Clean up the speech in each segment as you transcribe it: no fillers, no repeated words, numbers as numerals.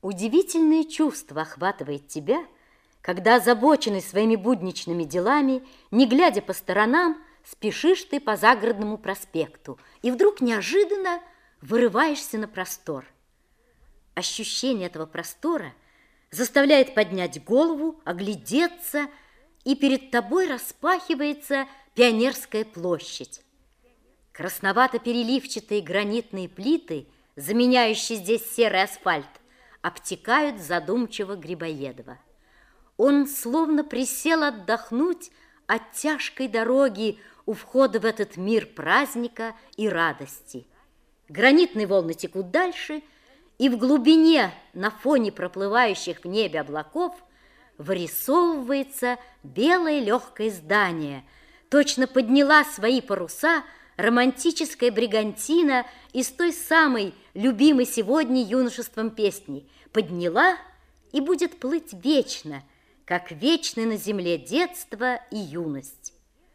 Удивительное чувство охватывает тебя, когда, озабоченный своими будничными делами, не глядя по сторонам, спешишь ты по загородному проспекту и вдруг неожиданно вырываешься на простор. Ощущение этого простора заставляет поднять голову, оглядеться, и перед тобой распахивается Пионерская площадь. Красновато-переливчатые гранитные плиты, заменяющие здесь серый асфальт, обтекают задумчиво Грибоедова. Он словно присел отдохнуть от тяжкой дороги у входа в этот мир праздника и радости. Гранитные волны текут дальше, и в глубине, на фоне проплывающих в небе облаков, вырисовывается белое легкое здание. Точно подняла свои паруса романтическая бригантина из той самой любимой сегодня юношеством песни. Подняла и будет плыть вечно, как вечны на земле детство и юность.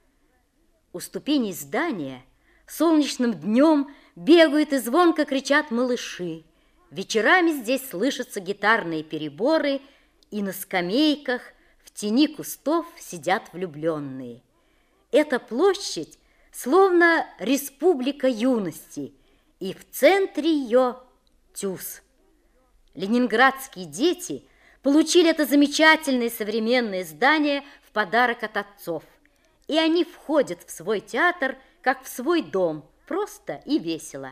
У ступеней здания солнечным днем бегают и звонко кричат малыши. Вечерами здесь слышатся гитарные переборы, и на скамейках в тени кустов сидят влюбленные. Эта площадь словно республика юности, и в центре ее ТЮЗ. Ленинградские дети получили это замечательное современное здание в подарок от отцов, и они входят в свой театр, как в свой дом, просто и весело.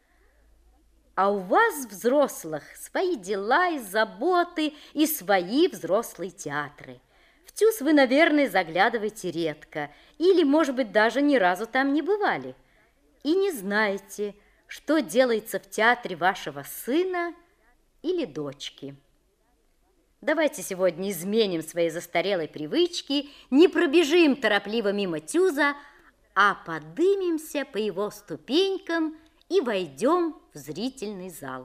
А у вас, взрослых, свои дела и заботы, и свои взрослые театры. В ТЮЗ вы, наверное, заглядываете редко, или, может быть, даже ни разу там не бывали, и не знаете, что делается в театре вашего сына или дочки. Давайте сегодня изменим свои застарелые привычки, не пробежим торопливо мимо ТЮЗа, а подымемся по его ступенькам и войдем в зрительный зал.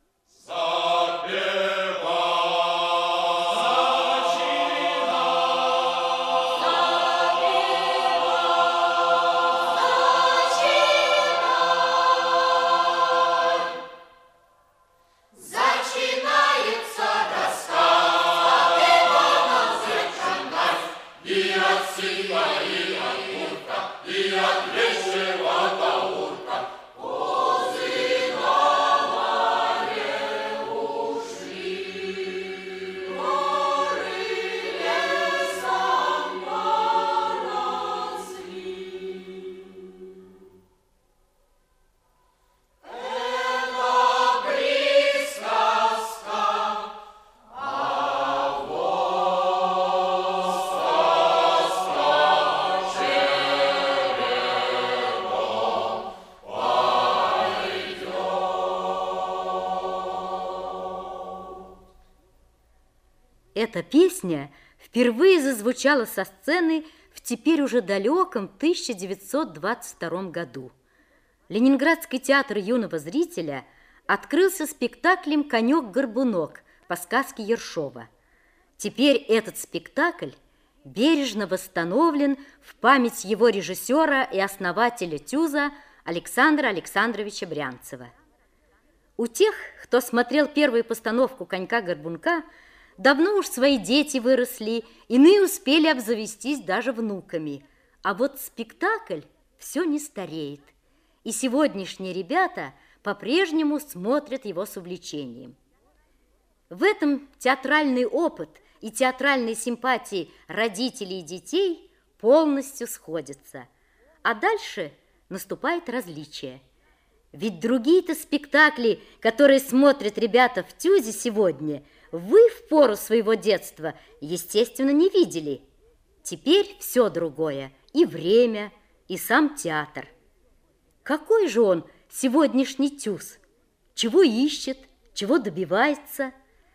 Эта песня впервые зазвучала со сцены в теперь уже далеком 1922 году. Ленинградский театр юного зрителя открылся спектаклем «Конек-горбунок» по сказке Ершова. Теперь этот спектакль бережно восстановлен в память его режиссера и основателя ТЮЗа Александра Александровича Брянцева. У тех, кто смотрел первую постановку «Конька-горбунка», давно уж свои дети выросли, иные успели обзавестись даже внуками. А вот спектакль все не стареет, и сегодняшние ребята по-прежнему смотрят его с увлечением. В этом театральный опыт и театральные симпатии родителей и детей полностью сходятся. А дальше наступает различие. Ведь другие-то спектакли, которые смотрят ребята в ТЮЗе сегодня, вы в пору своего детства, естественно, не видели. Теперь все другое, и время, и сам театр. Какой же он, сегодняшний ТЮЗ? Чего ищет, чего добивается?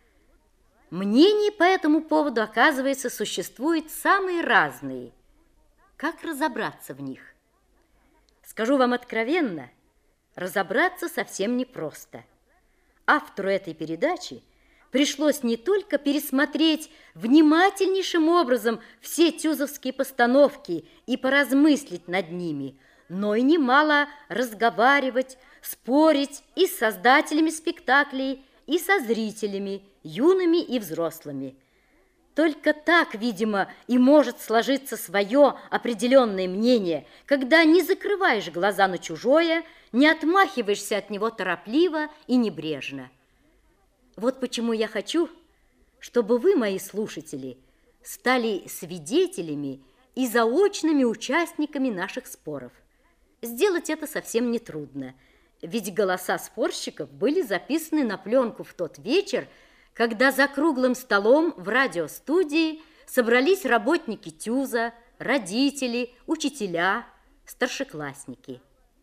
Мнений по этому поводу, оказывается, существуют самые разные. Как разобраться в них? Скажу вам откровенно, разобраться совсем непросто. Автору этой передачи пришлось не только пересмотреть внимательнейшим образом все тюзовские постановки и поразмыслить над ними, но и немало разговаривать, спорить и с создателями спектаклей, и со зрителями, юными и взрослыми. Только так, видимо, и может сложиться свое определенное мнение, когда не закрываешь глаза на чужое, не отмахиваешься от него торопливо и небрежно. Вот почему я хочу, чтобы вы, мои слушатели, стали свидетелями и заочными участниками наших споров. Сделать это совсем нетрудно, ведь голоса спорщиков были записаны на пленку в тот вечер, когда за круглым столом в радиостудии собрались работники ТЮЗа, родители, учителя, старшеклассники.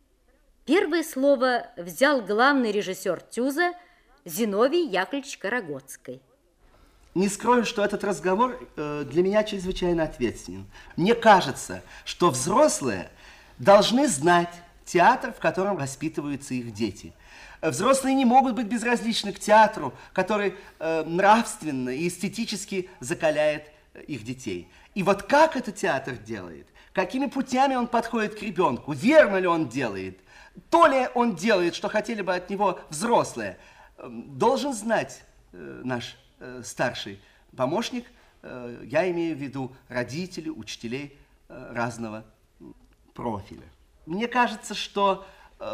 Первое слово взял главный режиссер ТЮЗа Зиновий Яковлевич Карагодский. Не скрою, что этот разговор для меня чрезвычайно ответственен. Мне кажется, что взрослые должны знать театр, в котором воспитываются их дети. Взрослые не могут быть безразличны к театру, который нравственно и эстетически закаляет их детей. И вот как этот театр делает, какими путями он подходит к ребенку, верно ли он делает, то ли он делает, что хотели бы от него взрослые, должен знать наш старший помощник, я имею в виду родителей, учителей разного профиля. Мне кажется, что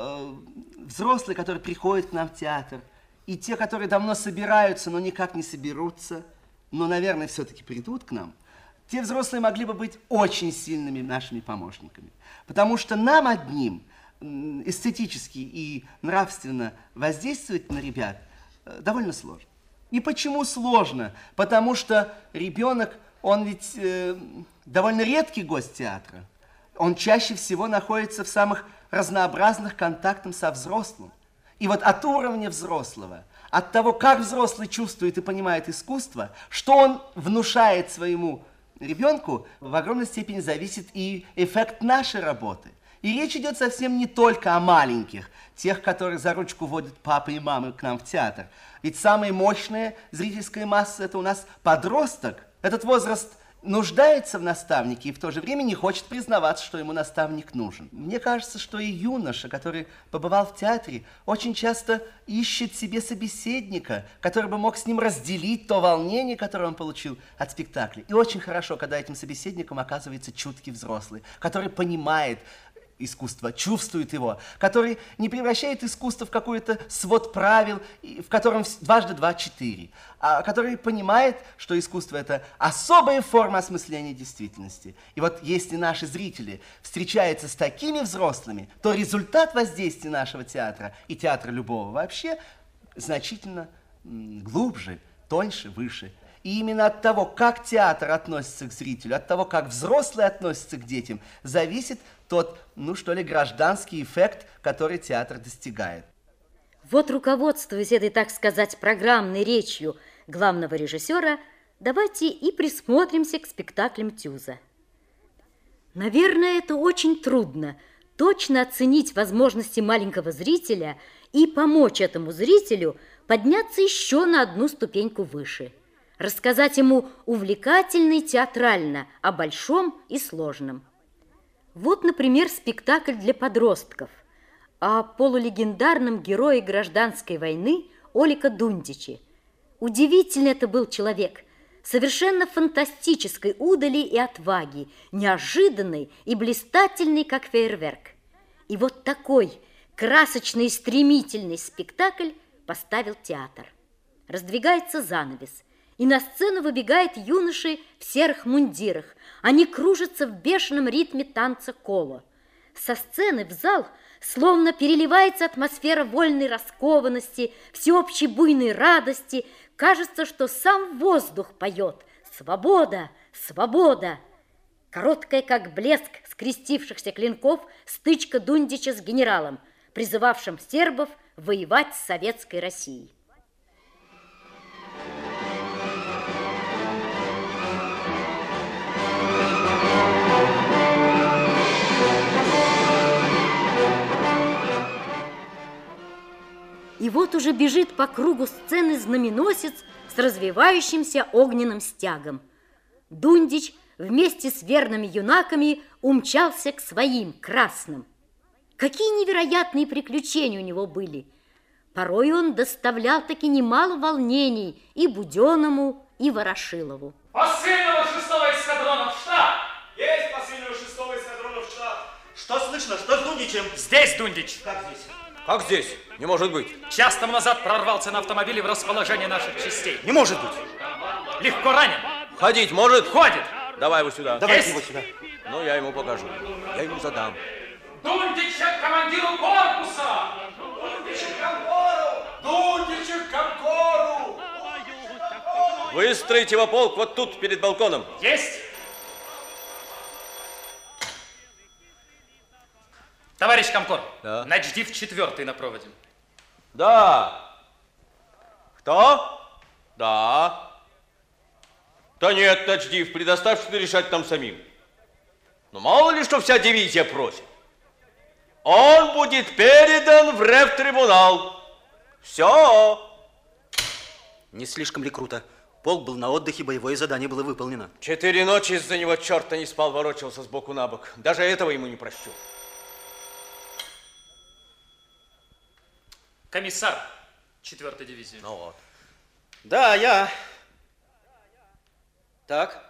взрослые, которые приходят к нам в театр, и те, которые давно собираются, но никак не соберутся, но, наверное, все-таки придут к нам, те взрослые могли бы быть очень сильными нашими помощниками. Потому что нам одним эстетически и нравственно воздействовать на ребят довольно сложно. И почему сложно? Потому что ребенок, он ведь довольно редкий гость театра. Он чаще всего находится в самых разнообразных контактах со взрослым. И вот от уровня взрослого, от того, как взрослый чувствует и понимает искусство, что он внушает своему ребенку, в огромной степени зависит и эффект нашей работы. И речь идет совсем не только о маленьких, тех, которые за ручку водят папы и мамы к нам в театр. Ведь самая мощная зрительская масса – это у нас подросток. Этот возраст нуждается в наставнике и в то же время не хочет признаваться, что ему наставник нужен. Мне кажется, что и юноша, который побывал в театре, очень часто ищет себе собеседника, который бы мог с ним разделить то волнение, которое он получил от спектакля. И очень хорошо, когда этим собеседником оказывается чуткий взрослый, который понимает искусство, чувствует его, который не превращает искусство в какой-то свод правил, в котором дважды два четыре, а который понимает, что искусство – это особая форма осмысления действительности. И вот если наши зрители встречаются с такими взрослыми, то результат воздействия нашего театра и театра любого вообще значительно глубже, тоньше, выше. И именно от того, как театр относится к зрителю, от того, как взрослые относятся к детям, зависит тот, гражданский эффект, который театр достигает. Вот, руководствуясь этой, так сказать, программной речью главного режиссера, давайте и присмотримся к спектаклям ТЮЗа. Наверное, это очень трудно точно оценить возможности маленького зрителя и помочь этому зрителю подняться еще на одну ступеньку выше, рассказать ему увлекательно и театрально о большом и сложном. Вот, например, спектакль для подростков о полулегендарном герое гражданской войны Олика Дундиче. Удивительный это был человек, совершенно фантастической удали и отваги, неожиданный и блистательный, как фейерверк. И вот такой красочный и стремительный спектакль поставил театр. Раздвигается занавес, и на сцену выбегают юноши в серых мундирах. Они кружатся в бешеном ритме танца коло. Со сцены в зал словно переливается атмосфера вольной раскованности, всеобщей буйной радости. Кажется, что сам воздух поет «Свобода! Свобода!». Короткая, как блеск скрестившихся клинков, стычка Дундича с генералом, призывавшим сербов воевать с советской Россией. И вот уже бежит по кругу сцены знаменосец с развивающимся огненным стягом. Дундич вместе с верными юнаками умчался к своим красным. Какие невероятные приключения у него были! Порой он доставлял таки немало волнений и Буденному, и Ворошилову. Посыльного 6-го эскадрона в штаб! Есть посыльного 6-го эскадрона в штаб. Что слышно? Что с Дундичем? Здесь, Дундич. Как здесь? Как здесь? Не может быть. Час тому назад прорвался на автомобиле в расположение наших частей. Не может быть. Легко ранен. Ходить может? Ходит. Давай его сюда. Давайте его сюда. Ну, я ему покажу. Я ему задам. Дундича командиру корпуса! Дундича к Комкору! Дундича к Комкору! Выстроить его полк вот тут, перед балконом. Есть! Товарищ Комкор, Да. начдив 4-й на проводе. Да. Кто? Да. Да нет, Начдив, предоставь, что решать там самим. Но мало ли, что вся дивизия просит. Он будет передан в ревтрибунал. Все. Не слишком ли круто? Полк был на отдыхе, боевое задание было выполнено. 4 ночи из-за него черта не спал, ворочался сбоку на бок. Даже этого ему не прощу. Комиссар 4-й дивизии. Ну вот. Да, я. Так.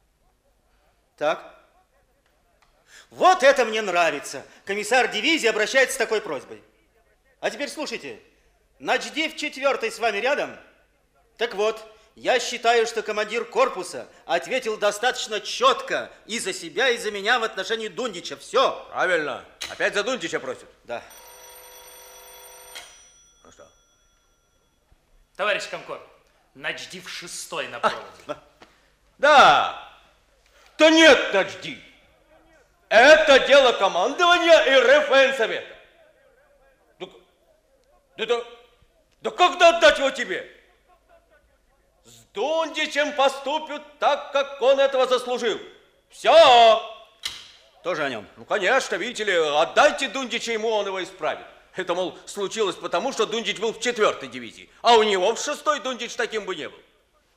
Вот это мне нравится. Комиссар дивизии обращается с такой просьбой. А теперь слушайте. Начдив 4-й с вами рядом? Так вот, я считаю, что командир корпуса ответил достаточно четко и за себя, и за меня в отношении Дундича. Все. Правильно. Опять за Дундича просят? Да. Ну что? Товарищ Комкор, начдив 6-й на проводе. Да. Да нет, Начдив. Это дело командования и РФН-совета. Да когда отдать его тебе? С Дундичем поступят так, как он этого заслужил. Все. Тоже о нем. Ну, конечно, видите ли, отдайте Дундича ему, он его исправит. Это, мол, случилось потому, что Дундич был в 4-й дивизии, а у него в 6-й Дундич таким бы не был.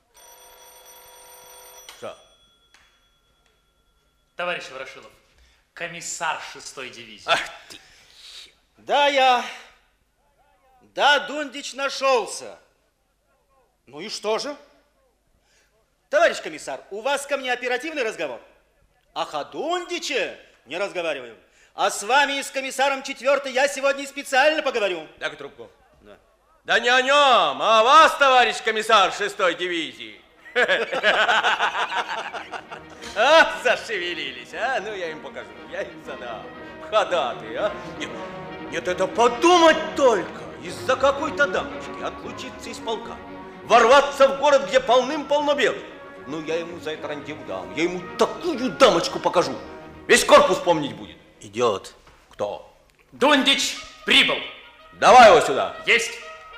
Что? Товарищ Ворошилов, комиссар 6-й дивизии. Ах ты. Да, Дундич нашелся. Ну и что же? Товарищ комиссар, у вас ко мне оперативный разговор? Ах, о Дундиче не разговариваем. А с вами и с комиссаром 4-й я сегодня специально поговорю. Дай трубку. Да. Да не о нем, а о вас, товарищ комиссар 6-й дивизии. Зашевелились, а? Ну, я им покажу, я им задам. Ходатые, а? Нет, это подумать только. Из-за какой-то дамочки отлучиться из полка. Ворваться в город, где полным-полно белых. Ну, я ему за это рандеву дам. Я ему такую дамочку покажу. Весь корпус помнить будет. Идет. Кто? Дундич прибыл. Давай его сюда. Есть.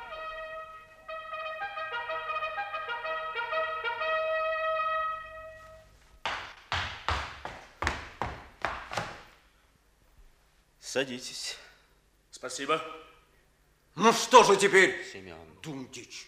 Садитесь. Спасибо. Ну, что же теперь? Семен. Дундич.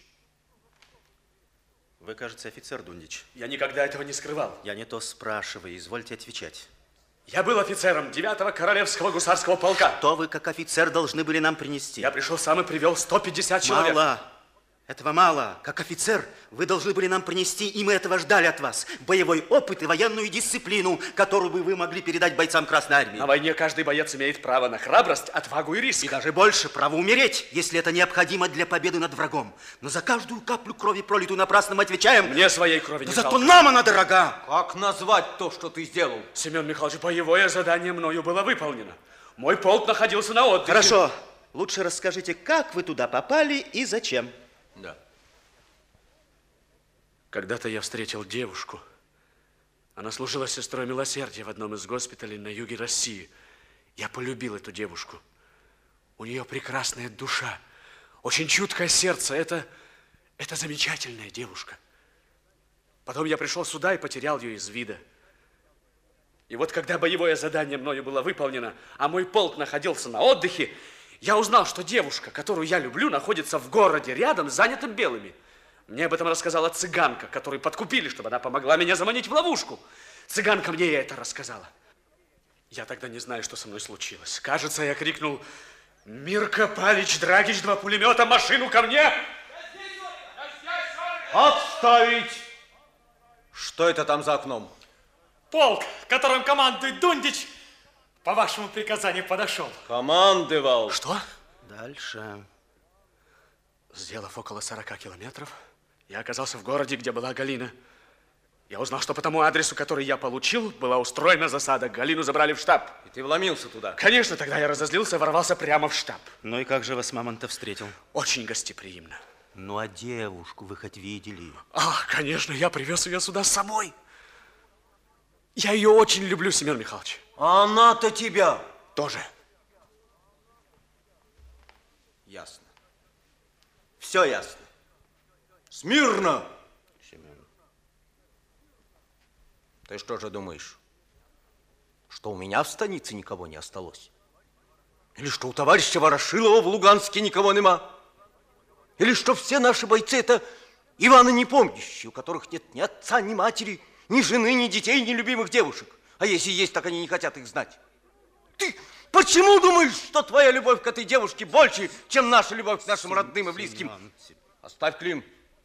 Вы, кажется, офицер Дундич. Я никогда этого не скрывал. Я не то спрашиваю, извольте отвечать. Я был офицером 9-го Королевского гусарского полка. Что вы, как офицер, должны были нам принести? Я пришел сам и привел 150 человек. Мало. Этого мало. Как офицер, вы должны были нам принести, и мы этого ждали от вас, боевой опыт и военную дисциплину, которую бы вы могли передать бойцам Красной Армии. На войне каждый боец имеет право на храбрость, отвагу и риск. И даже больше, право умереть, если это необходимо для победы над врагом. Но за каждую каплю крови, пролитую напрасно, мы отвечаем... Мне своей крови Но не зато жалко. нам она дорога. Как назвать то, что ты сделал? Семен Михайлович, боевое задание мною было выполнено. Мой полк находился на отдыхе. Хорошо. Лучше расскажите, как вы туда попали и зачем. Да. Когда-то я встретил девушку. Она служила сестрой милосердия в одном из госпиталей на юге России. Я полюбил эту девушку. У нее прекрасная душа, очень чуткое сердце. Это замечательная девушка. Потом я пришел сюда и потерял ее из вида. И вот когда боевое задание мною было выполнено, а мой полк находился на отдыхе, я узнал, что девушка, которую я люблю, находится в городе рядом, занятым белыми. Мне об этом рассказала цыганка, которую подкупили, чтобы она помогла меня заманить в ловушку. Цыганка мне это рассказала. Я тогда не знаю, что со мной случилось. Кажется, я крикнул: Мирко Павлович Драгич, 2 пулемета, машину ко мне! Отставить! Что это там за окном? Полк, которым командует Дундич, по вашему приказанию подошел. Командовал. Что? Дальше. Сделав около 40 километров, я оказался в городе, где была Галина. Я узнал, что по тому адресу, который я получил, была устроена засада. Галину забрали в штаб. И ты вломился туда? Конечно, тогда я разозлился и ворвался прямо в штаб. Ну и как же вас мамонтов встретил? Очень гостеприимно. Ну а девушку вы хоть видели? Ах, конечно, я привез ее сюда с собой. Я ее очень люблю, Семен Михайлович. А она-то тебя. Тоже. Ясно. Все ясно. Смирно! Семен. Ты что же думаешь, что у меня в станице никого не осталось? Или что у товарища Ворошилова в Луганске никого нема? Или что все наши бойцы это Иваны непомнящие, у которых нет ни отца, ни матери, ни жены, ни детей, ни любимых девушек? А если есть, так они не хотят их знать. Ты почему думаешь, что твоя любовь к этой девушке больше, чем наша любовь к нашим родным и близким? Оставь, Клим.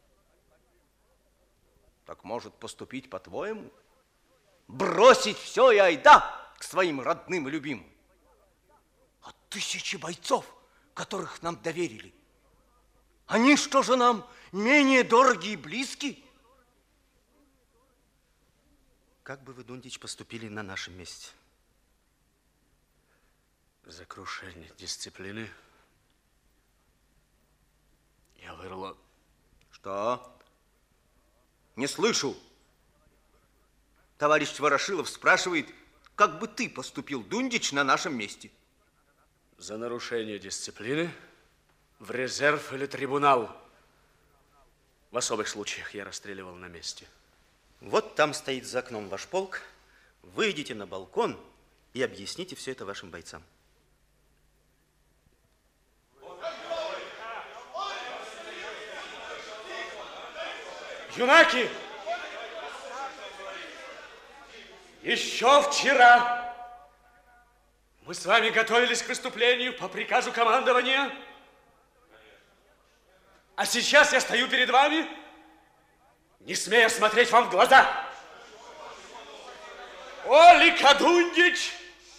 Так может поступить по-твоему? Бросить все и айда к своим родным и любимым. А 1000 бойцов, которых нам доверили, они что же нам менее дороги и близки? Как бы вы, Дундич, поступили на нашем месте? За крушение дисциплины я вырвала... Что? Не слышу. Товарищ Ворошилов спрашивает, как бы ты поступил, Дундич, на нашем месте? За нарушение дисциплины в резерв или трибунал. В особых случаях я расстреливал на месте. Вот там стоит за окном ваш полк. Выйдите на балкон и объясните все это вашим бойцам. Юнаки! Еще вчера мы с вами готовились к выступлению по приказу командования. А сейчас я стою перед вами, не смея смотреть вам в глаза. Олика Дундич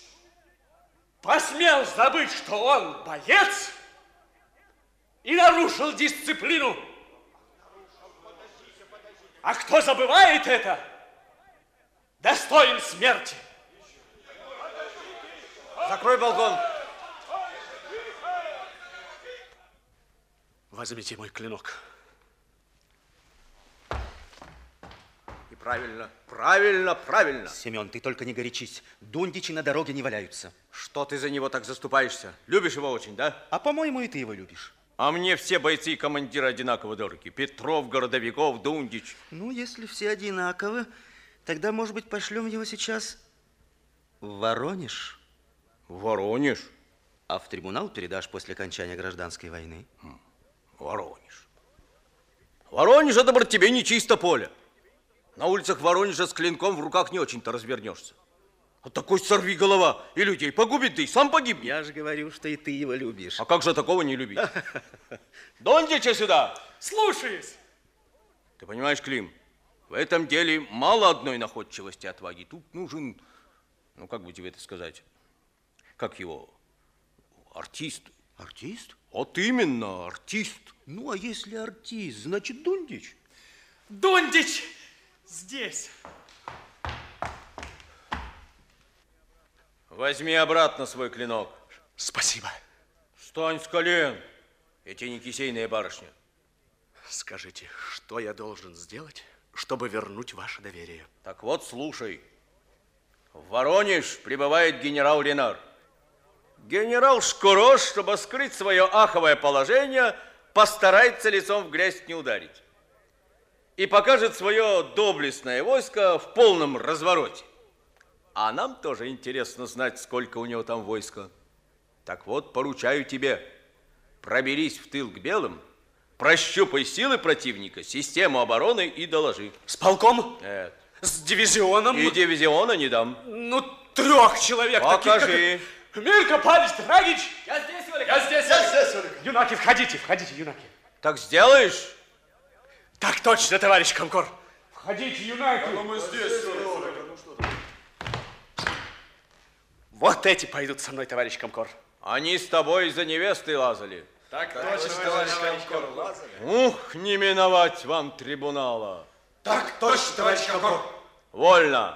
посмел забыть, что он боец и нарушил дисциплину. А кто забывает это, достоин смерти. Закрой балкон. Возьмите мой клинок. И правильно, правильно, правильно. Семен, ты только не горячись. Дундичи на дороге не валяются. Что ты за него так заступаешься? Любишь его очень, да? А по-моему, и ты его любишь. А мне все бойцы и командиры одинаково дороги. Петров, Городовиков, Дундич. Ну, если все одинаковы, тогда, может быть, пошлем его сейчас в Воронеж. В Воронеж? А в трибунал передашь после окончания гражданской войны. Воронеж. Воронеж, это, брат, тебе не чисто поле. На улицах Воронежа с клинком в руках не очень-то развернешься. А такой сорви голова и людей погубит, да и сам погибнет. Я же говорю, что и ты его любишь. А как же такого не любить? Дундича сюда! Слушаюсь. Ты понимаешь, Клим, в этом деле мало одной находчивости и отваги. Тут нужен, ну как бы тебе это сказать, как его, артист. Артист? Вот именно, артист. Ну, а если артист, значит, Дундич. Дундич здесь. Возьми обратно свой клинок. Спасибо. Встань с колен. Эти не кисейная барышня. Скажите, что я должен сделать, чтобы вернуть ваше доверие? Так вот, слушай. В Воронеж прибывает генерал Ленар. Генерал Шкурош, чтобы скрыть свое аховое положение, постарается лицом в грязь не ударить. И покажет свое доблестное войско в полном развороте. А нам тоже интересно знать, сколько у него там войска. Так вот, поручаю тебе, проберись в тыл к белым, прощупай силы противника, систему обороны и доложи. С полком? Нет. С дивизионом? И дивизиона не дам. Ну, 3 человек. Покажи. Таких, как... Мирко Павлович Драгич! Я здесь, Валерий. Я здесь, Олег. Юнаки, входите, юнаки. Так сделаешь? Так точно, товарищ Комкор. Входите, юнаки. Мы здесь, Вот эти пойдут со мной, товарищ Комкор. Они с тобой из-за невесты лазали. Так точно, товарищ Комкор. Ух, не миновать вам трибунала. Так точно, товарищ Комкор. Вольно.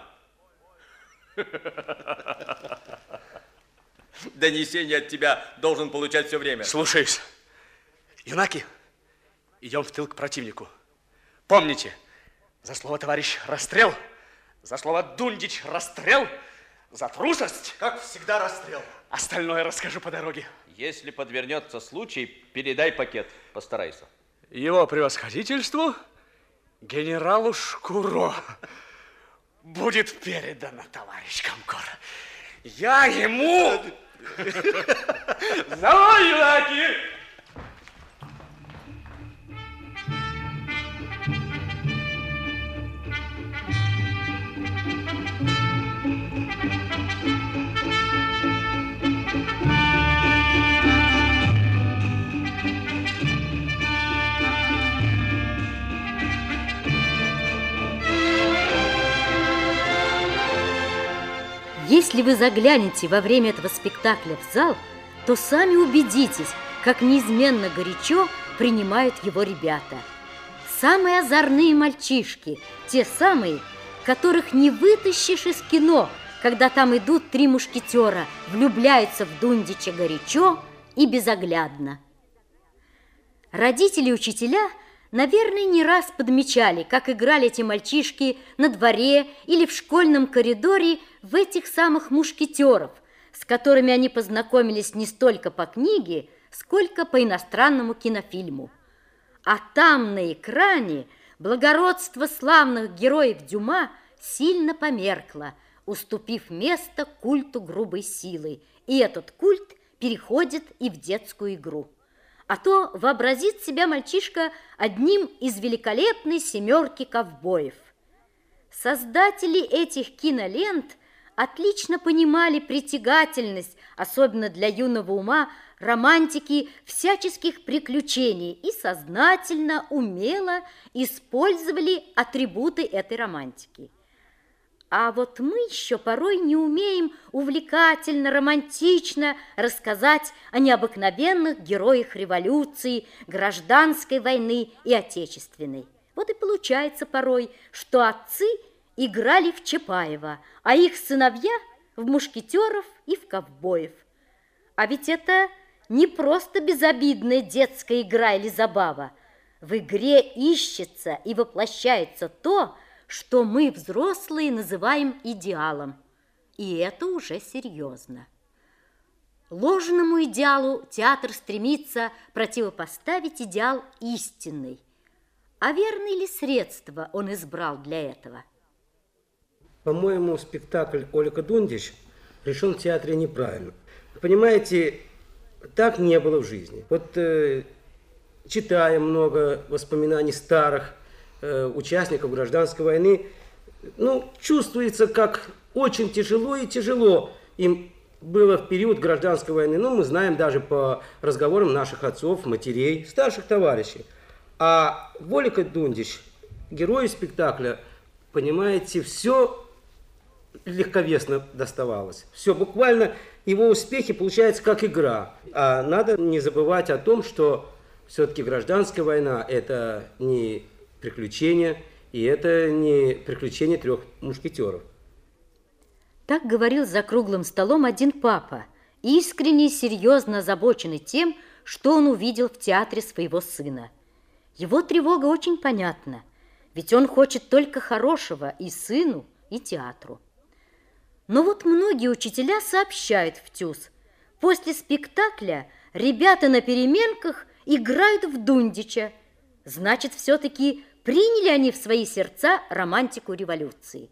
Донесение от тебя должен получать все время. Слушаюсь. Юнаки, идем в тыл к противнику. Помните, за слово товарищ расстрел, за слово Дундич расстрел, за трусость. Как всегда, расстрел. Остальное расскажу по дороге. Если подвернется случай, передай пакет. Постарайся. Его превосходительству, генералу Шкуро, будет передано, товарищ Комкор. Я ему... За мной, юнаки! Если вы заглянете во время этого спектакля в зал, то сами убедитесь, как неизменно горячо принимают его ребята. Самые озорные мальчишки, те самые, которых не вытащишь из кино, когда там идут три мушкетера, влюбляются в Дундича горячо и безоглядно. Родители и учителя, наверное, не раз подмечали, как играли эти мальчишки на дворе или в школьном коридоре в этих самых мушкетеров, с которыми они познакомились не столько по книге, сколько по иностранному кинофильму. А там на экране благородство славных героев Дюма сильно померкло, уступив место культу грубой силы, и этот культ переходит и в детскую игру. А то вообразит себя мальчишка одним из великолепной семерки ковбоев. Создатели этих кинолент отлично понимали притягательность, особенно для юного ума, романтики всяческих приключений и сознательно, умело использовали атрибуты этой романтики. А вот мы еще порой не умеем увлекательно, романтично рассказать о необыкновенных героях революции, гражданской войны и отечественной. Вот и получается порой, что отцы играли в Чапаева, а их сыновья в мушкетеров и в ковбоев. А ведь это не просто безобидная детская игра или забава. В игре ищется и воплощается то, что мы, взрослые, называем идеалом. И это уже серьезно. Ложному идеалу театр стремится противопоставить идеал истинный. А верные ли средства он избрал для этого? По-моему, спектакль «Ольга Дундич» решен в театре неправильно. Понимаете, так не было в жизни. Вот читая много воспоминаний старых участников гражданской войны, чувствуется, как очень тяжело и тяжело им было в период гражданской войны. Мы знаем даже по разговорам наших отцов, матерей, старших товарищей. А в Ольге Дундич, герою спектакля, понимаете, все легковесно доставалось. Все, буквально его успехи получаются как игра. А надо не забывать о том, что все-таки гражданская война – это не приключения, и это не приключения трех мушкетеров. Так говорил за круглым столом один папа, искренне и серьезно озабоченный тем, что он увидел в театре своего сына. Его тревога очень понятна, ведь он хочет только хорошего и сыну, и театру. Но вот многие учителя сообщают в ТЮЗ: после спектакля ребята на переменках играют в Дундича. Значит, все-таки приняли они в свои сердца романтику революции.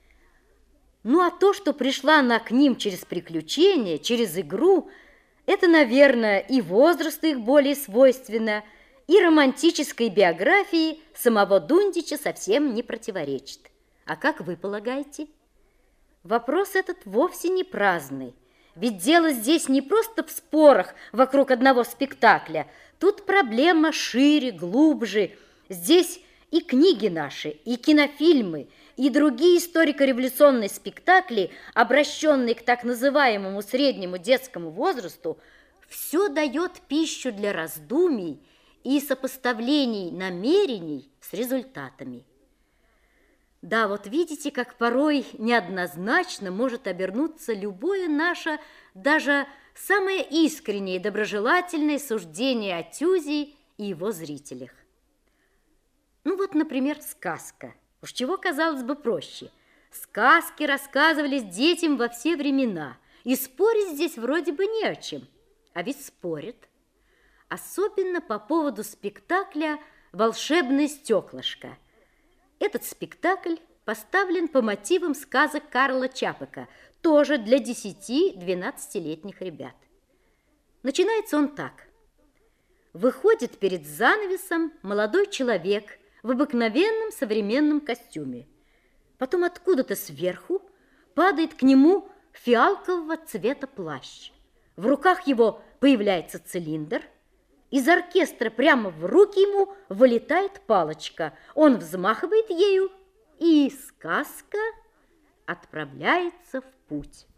А то, что пришла она к ним через приключения, через игру, это, наверное, и возрасту их более свойственно, и романтической биографии самого Дундича совсем не противоречит. А как вы полагаете? Вопрос этот вовсе не праздный, Ведь дело здесь не просто в спорах вокруг одного спектакля. Тут проблема шире, глубже. Здесь и книги наши, и кинофильмы, и другие историко-революционные спектакли, обращенные к так называемому среднему детскому возрасту, все дает пищу для раздумий и сопоставлений намерений с результатами. Да, вот видите, как порой неоднозначно может обернуться любое наше, даже самое искреннее и доброжелательное суждение о Тюзе и его зрителях. Ну вот, например, сказка. Уж чего, казалось бы, проще. Сказки рассказывались детям во все времена, и спорить здесь вроде бы не о чем. А ведь спорят. Особенно по поводу спектакля «Волшебное стеклышко». Этот спектакль поставлен по мотивам сказок Карла Чапека, тоже для 10-12-летних ребят. Начинается он так. Выходит перед занавесом молодой человек в обыкновенном современном костюме. Потом откуда-то сверху падает к нему фиалкового цвета плащ. В руках его появляется цилиндр. Из оркестра прямо в руки ему вылетает палочка. Он взмахивает ею, и сказка отправляется в путь.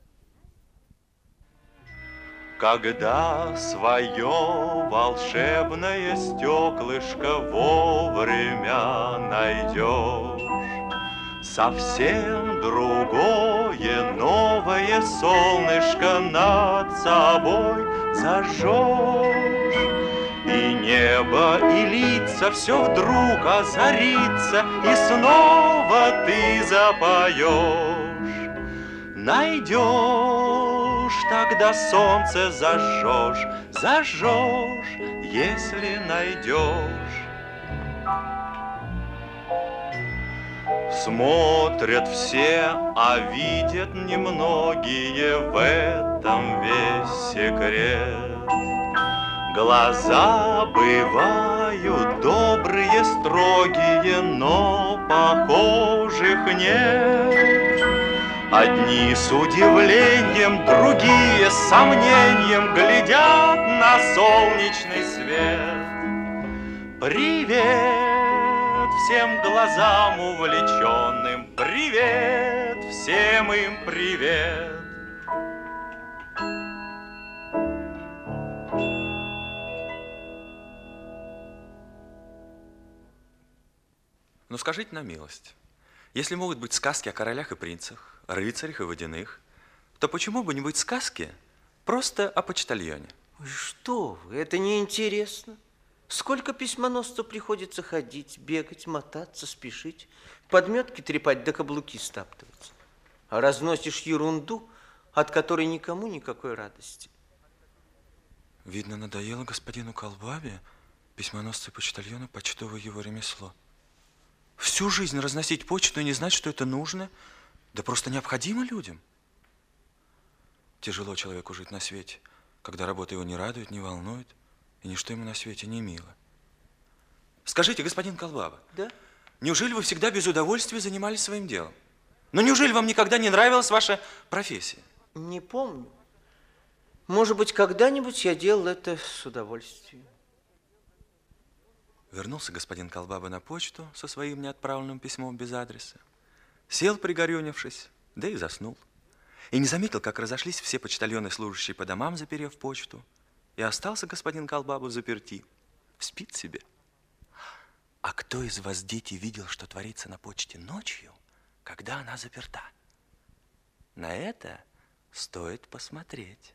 Когда свое волшебное стеклышко вовремя найдешь, совсем другое новое солнышко над собой зажжешь. И небо, и лица все вдруг озарится, и снова ты запоешь. Найдешь, тогда солнце зажжешь, зажжешь, если найдешь. Смотрят все, а видят немногие, в этом весь секрет. Глаза бывают добрые, строгие, но похожих нет. Одни с удивлением, другие с сомнением глядят на солнечный свет. Привет всем глазам увлеченным, привет всем им привет. Но скажите на милость, если могут быть сказки о королях и принцах, рыцарях и водяных, то почему бы не быть сказки просто о почтальоне? Что вы, это неинтересно. Сколько письмоносцев приходится ходить, бегать, мотаться, спешить, подметки трепать да каблуки стаптывать. А разносишь ерунду, от которой никому никакой радости. Видно, надоело господину Колбабе, письмоносцу и почтальону, почтовое его ремесло. Всю жизнь разносить почту и не знать, что это нужно, да просто необходимо людям. Тяжело человеку жить на свете, когда работа его не радует, не волнует, и ничто ему на свете не мило. Скажите, господин Колбаба, да? Неужели вы всегда без удовольствия занимались своим делом? Но неужели вам никогда не нравилась ваша профессия? Не помню. Может быть, когда-нибудь я делал это с удовольствием. Вернулся господин Колбаба на почту со своим неотправленным письмом без адреса, сел, пригорюнившись, да и заснул. И не заметил, как разошлись все почтальоны, служащие по домам, заперев почту, и остался господин Колбаба взаперти, спит себе. А кто из вас, дети, видел, что творится на почте ночью, когда она заперта? На это стоит посмотреть.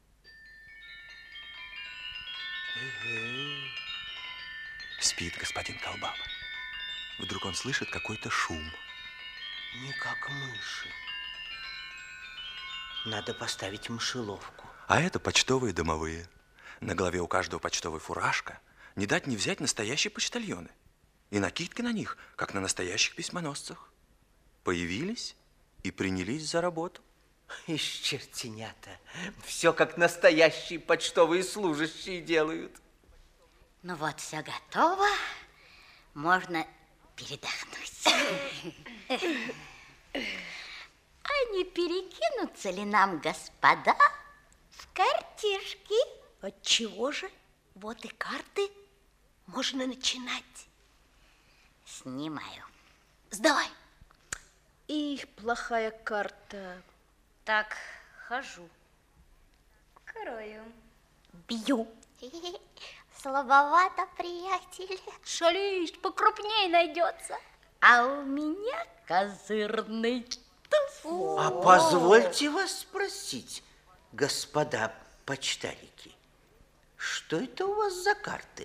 Спит господин Колбаба. Вдруг он слышит какой-то шум. Не как мыши. Надо поставить мышеловку. А это почтовые домовые. На голове у каждого почтовая фуражка. Не дать не взять настоящие почтальоны. И накидки на них, как на настоящих письмоносцах. Появились и принялись за работу. Ишь, чертенята. Все как настоящие почтовые служащие делают. Ну вот, все готово. Можно передохнуть. А не перекинутся ли нам, господа, в картишки. Отчего же? Вот и карты. Можно начинать. Снимаю. Сдавай. Их, плохая карта. Так, хожу. Крою. Бью. Слабовато, приятель. Шалишь, покрупней найдется. А у меня козырный туз. А позвольте вас спросить, господа почтарики, что это у вас за карты?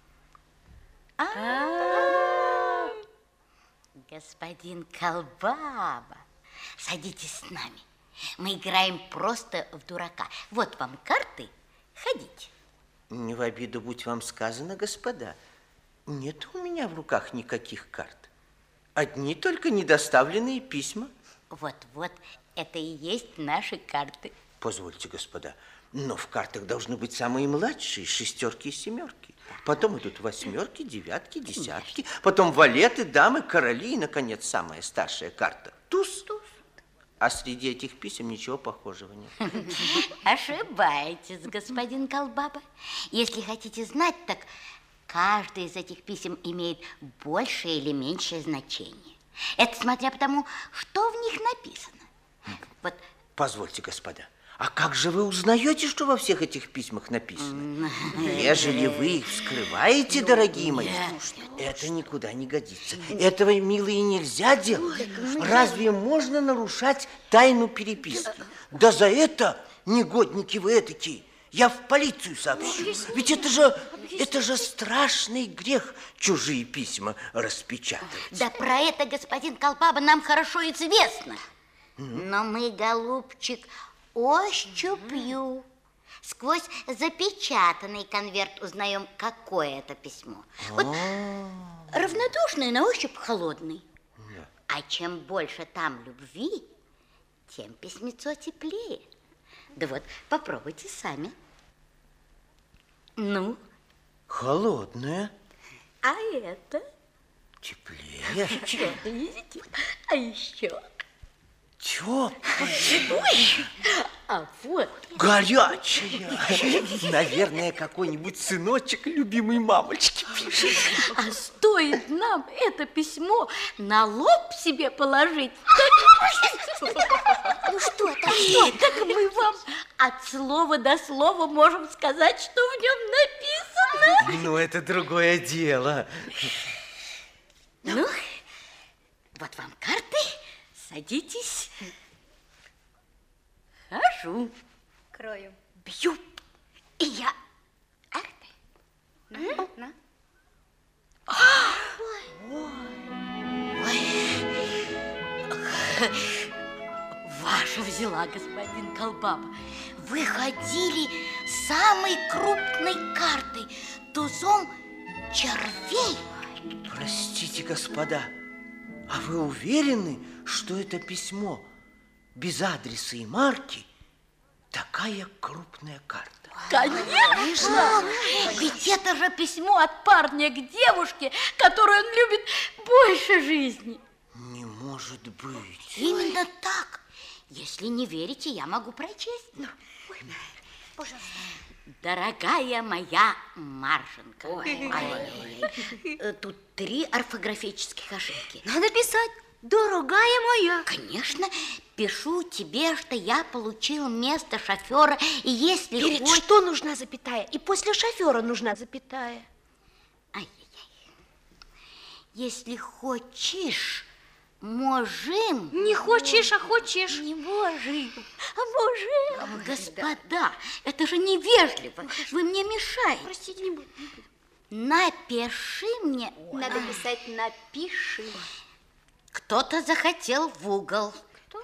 Господин Колбаба, садитесь с нами. Мы играем просто в дурака. Вот вам карты, ходите. Не в обиду будь вам сказано, господа, нет у меня в руках никаких карт. Одни только недоставленные письма. Вот-вот, это и есть наши карты. Позвольте, господа, но в картах должны быть самые младшие, шестерки и семерки. Потом идут восьмерки, девятки, десятки. Потом валеты, дамы, короли и, наконец, самая старшая карта – туз. А среди этих писем ничего похожего нет. Ошибаетесь, господин Колбаба. Если хотите знать, так каждое из этих писем имеет большее или меньшее значение. Это смотря по тому, что в них написано. Вот. Позвольте, господа, а как же вы узнаете, что во всех этих письмах написано? Ежели вы их вскрываете, дорогие мои, это никуда не годится. Этого, милые, нельзя делать. Разве можно нарушать тайну переписки? Да за это, негодники вы этакие, я в полицию сообщу. Ведь это же страшный грех чужие письма распечатывать. Да про это, господин Колбаба, нам хорошо известно. Но мы, голубчик, ощупью. Сквозь запечатанный конверт узнаем, какое это письмо. Вот равнодушный, на ощупь холодный. А чем больше там любви, тем письмецо теплее. Да вот, попробуйте сами. Ну? Холодное. А это? Теплее. Видите? А еще? Теплое. А вот. Горячее. Наверное, какой-нибудь сыночек любимой мамочки пишет. А стоит нам это письмо на лоб себе положить. Ну что это? Что? Так мы вам от слова до слова можем сказать, что в нем написано. Ну, это другое дело. Ну, вот вам карты. Садитесь. Хожу. Крою. Бью. И я. На. Ваша взяла, господин Колбаба. Вы ходили самой крупной картой, тузом червей. Простите, господа, а вы уверены, что это письмо без адреса и марки такая крупная карта? Конечно! Ведь это же письмо от парня к девушке, которую он любит больше жизни. Не может быть. Именно так. Если не верите, я могу прочесть. Пожалуйста. Дорогая моя Маршенька. Тут 3 орфографических ошибки. Надо писать. Дорогая моя. Конечно, пишу тебе, что я получил место шофера, и если Перед что нужна запятая? И после шофера нужна запятая. Ай-яй-яй. Если хочешь, можем. Не хочешь, а хочешь. Не можем. А можем. Господа, это же невежливо. Вы мне мешаете. Простите, не буду. Напиши мне. Надо писать напиши. Кто-то захотел в угол. Кто?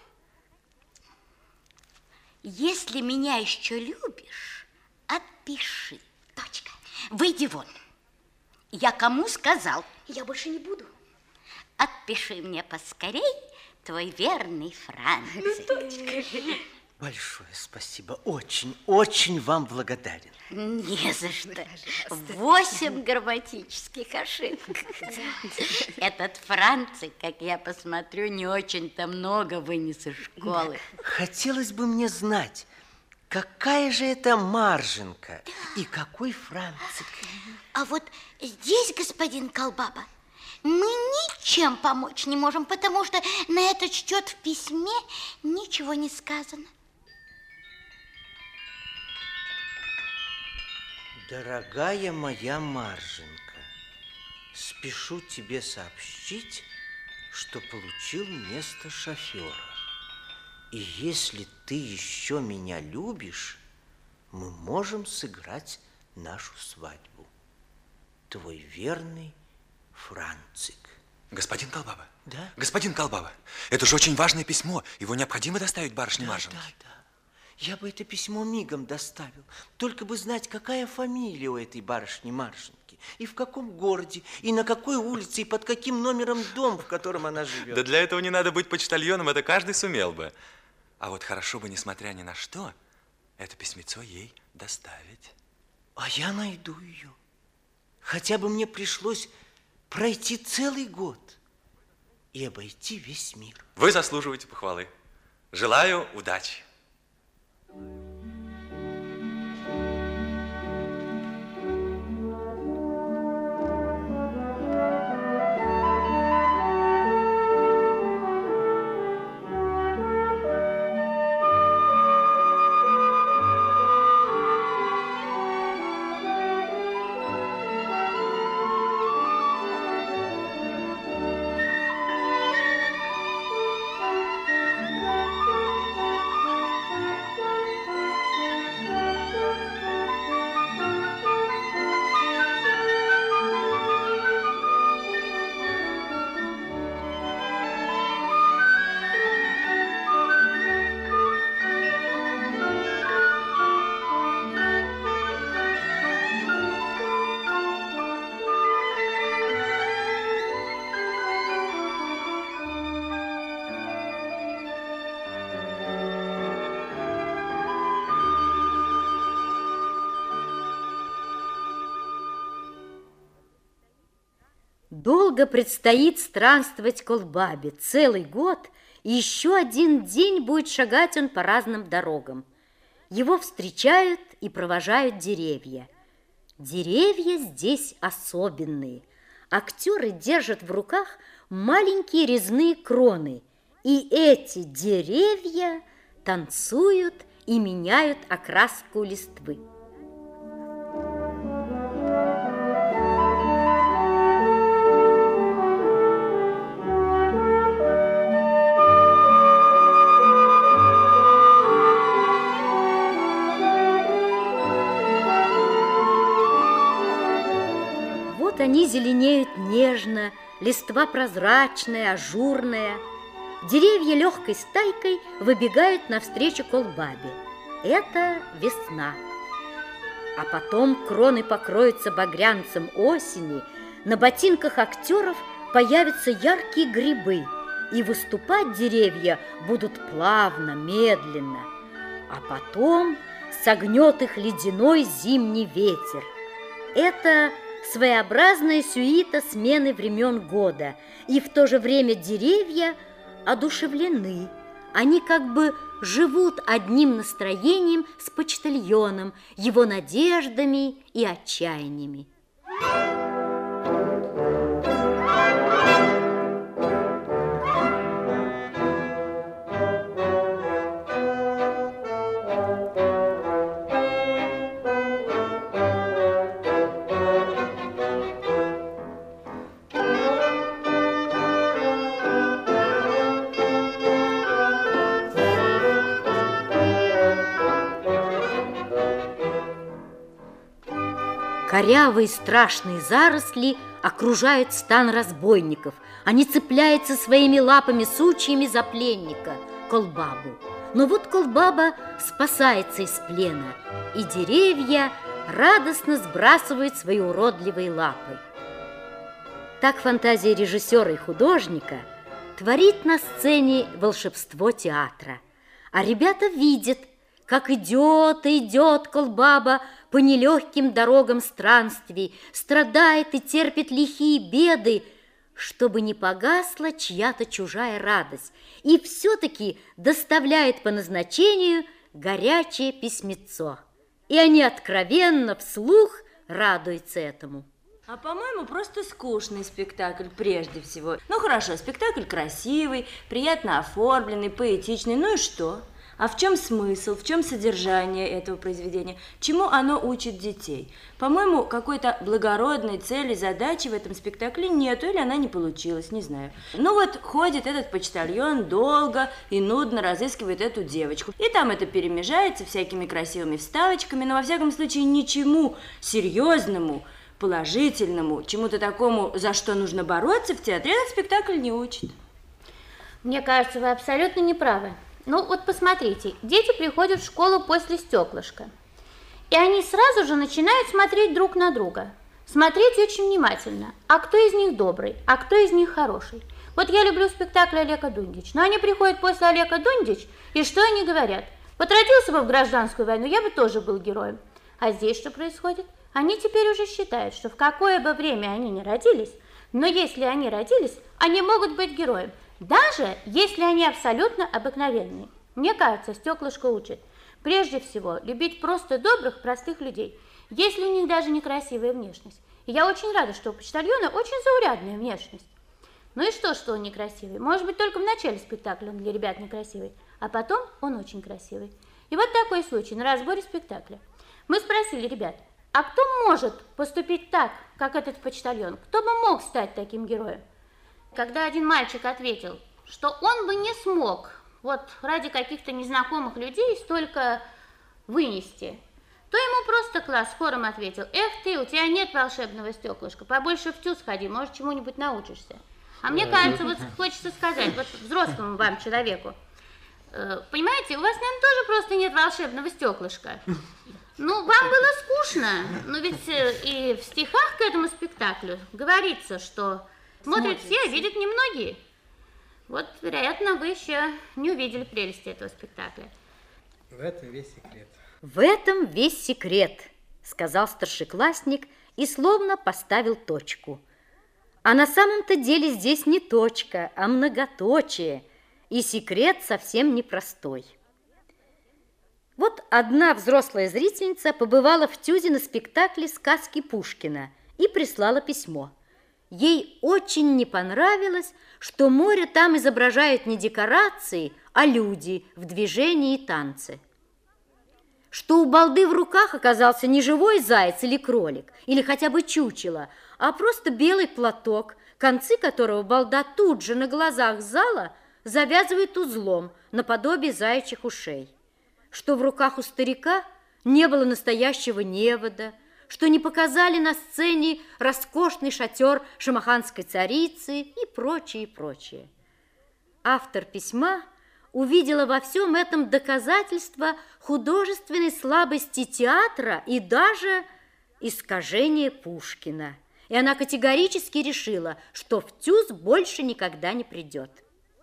Если меня еще любишь, отпиши. Точка. Выйди вон. Я кому сказал? Я больше не буду. Отпиши мне поскорей, твой верный Франций. Ну, точка. Большое спасибо. Очень, очень вам благодарен. Не за что. 8 грамматических ошибок. Этот Франций, как я посмотрю, не очень-то много вынес из школы. Хотелось бы мне знать, какая же это Марженка и какой Францик? А вот здесь, господин Колбаба, мы ничем помочь не можем, потому что на этот счет в письме ничего не сказано. Дорогая моя Марженка, спешу тебе сообщить, что получил место шофера. И если ты еще меня любишь, мы можем сыграть нашу свадьбу. Твой верный Францик. Господин Колбаба? Да? Господин Колбаба, это же очень важное письмо. Его необходимо доставить барышне Марженке. Да. Я бы это письмо мигом доставил, только бы знать, какая фамилия у этой барышни Марженки, и в каком городе, и на какой улице, и под каким номером дом, в котором она живет. Да для этого не надо быть почтальоном, это каждый сумел бы. А вот хорошо бы, несмотря ни на что, это письмецо ей доставить. А я найду ее. Хотя бы мне пришлось пройти целый год и обойти весь мир. Вы заслуживаете похвалы. Желаю удачи. Долго предстоит странствовать Колбабе, целый год, и еще один день будет шагать он по разным дорогам. Его встречают и провожают деревья. Деревья здесь особенные. Актеры держат в руках маленькие резные кроны, и эти деревья танцуют и меняют окраску листвы. Они зеленеют нежно, листва прозрачная, ажурная. Деревья легкой стайкой выбегают навстречу Колбабе. Это весна. А потом кроны покроются багрянцем осени, на ботинках актеров появятся яркие грибы, и выступать деревья будут плавно, медленно. А потом согнет их ледяной зимний ветер. Это своеобразная сюита смены времен года, и в то же время деревья одушевлены. Они как бы живут одним настроением с почтальоном, его надеждами и отчаяниями. Корявые страшные заросли окружают стан разбойников. Они цепляются своими лапами сучьями за пленника, Колбабу. Но вот Колбаба спасается из плена, и деревья радостно сбрасывают свои уродливые лапы. Так фантазия режиссера и художника творит на сцене волшебство театра. А ребята видят, как идет и идет Колбаба по нелегким дорогам странствий, страдает и терпит лихие беды, чтобы не погасла чья-то чужая радость, и все-таки доставляет по назначению горячее письмецо, и они откровенно, вслух радуются этому. А по-моему, просто скучный спектакль прежде всего. Ну хорошо, спектакль красивый, приятно оформленный, поэтичный, ну и что? А в чем смысл, в чем содержание этого произведения? Чему оно учит детей? По-моему, какой-то благородной цели, задачи в этом спектакле нету, или она не получилась, не знаю. Ну вот ходит этот почтальон долго и нудно разыскивает эту девочку. И там это перемежается всякими красивыми вставочками, но во всяком случае ничему серьезному, положительному, чему-то такому, за что нужно бороться в театре, этот спектакль не учит. Мне кажется, вы абсолютно не правы. Ну вот посмотрите, дети приходят в школу после стеклышка, и они сразу же начинают смотреть друг на друга. Смотреть очень внимательно, а кто из них добрый, а кто из них хороший. Вот я люблю спектакль Олега Дундич, но они приходят после Олега Дундич, и что они говорят? Вот родился бы в гражданскую войну, я бы тоже был героем. А здесь что происходит? Они теперь уже считают, что в какое бы время они ни родились, но если они родились, они могут быть героем. Даже если они абсолютно обыкновенные. Мне кажется, стеклышко учит прежде всего любить просто добрых, простых людей, если у них даже некрасивая внешность. И я очень рада, что у почтальона очень заурядная внешность. Ну и что он некрасивый? Может быть, только в начале спектакля он для ребят некрасивый, а потом он очень красивый. И вот такой случай на разборе спектакля. Мы спросили ребят, а кто может поступить так, как этот почтальон? Кто бы мог стать таким героем? Когда один мальчик ответил, что он бы не смог вот ради каких-то незнакомых людей столько вынести, то ему просто класс хором ответил: эх ты, у тебя нет волшебного стеклышка, побольше в ТЮЗ ходи, может, чему-нибудь научишься. А мне кажется, вот хочется сказать, вот взрослому вам человеку, понимаете, у вас, наверное, тоже просто нет волшебного стеклышка. Ну, вам было скучно, но ведь и в стихах к этому спектаклю говорится, что смотрят все, а видят немногие. Вот, вероятно, вы еще не увидели прелести этого спектакля. В этом весь секрет. В этом весь секрет, сказал старшеклассник и словно поставил точку. А на самом-то деле здесь не точка, а многоточие, и секрет совсем непростой. Вот одна взрослая зрительница побывала в ТЮЗе на спектакле сказки Пушкина и прислала письмо. Ей очень не понравилось, что море там изображают не декорации, а люди в движении и танце. Что у балды в руках оказался не живой заяц или кролик, или хотя бы чучело, а просто белый платок, концы которого балда тут же на глазах зала завязывает узлом наподобие заячьих ушей. Что в руках у старика не было настоящего невода, что не показали на сцене роскошный шатер шамаханской царицы и прочее, и прочее. Автор письма увидела во всем этом доказательство художественной слабости театра и даже искажение Пушкина. И она категорически решила, что в ТЮЗ больше никогда не придет.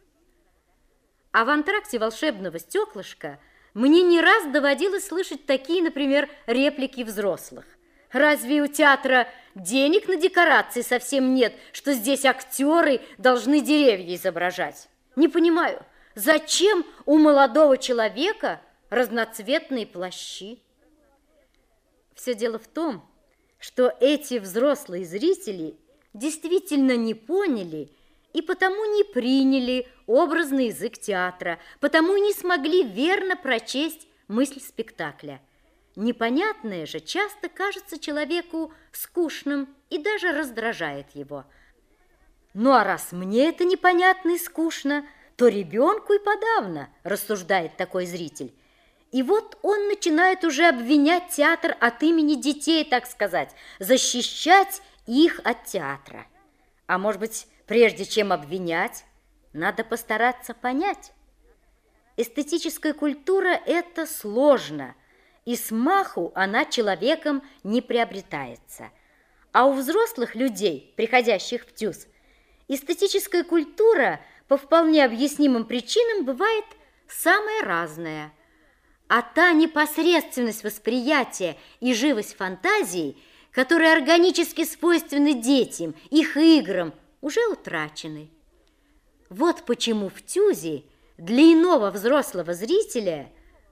А в антракте волшебного стеклышка мне не раз доводилось слышать такие, например, реплики взрослых. Разве у театра денег на декорации совсем нет, что здесь актеры должны деревья изображать? Не понимаю, зачем у молодого человека разноцветные плащи? Все дело в том, что эти взрослые зрители действительно не поняли и потому не приняли образный язык театра, потому и не смогли верно прочесть мысль спектакля. Непонятное же часто кажется человеку скучным и даже раздражает его. Ну а раз мне это непонятно и скучно, то ребенку и подавно, рассуждает такой зритель. И вот он начинает уже обвинять театр от имени детей, так сказать, защищать их от театра. А может быть, прежде чем обвинять, надо постараться понять. Эстетическая культура – это сложно, и смаху она человеком не приобретается. А у взрослых людей, приходящих в ТЮЗ, эстетическая культура по вполне объяснимым причинам бывает самая разная. А та непосредственность восприятия и живость фантазии, которые органически свойственны детям, их играм, уже утрачены. Вот почему в ТЮЗе для иного взрослого зрителя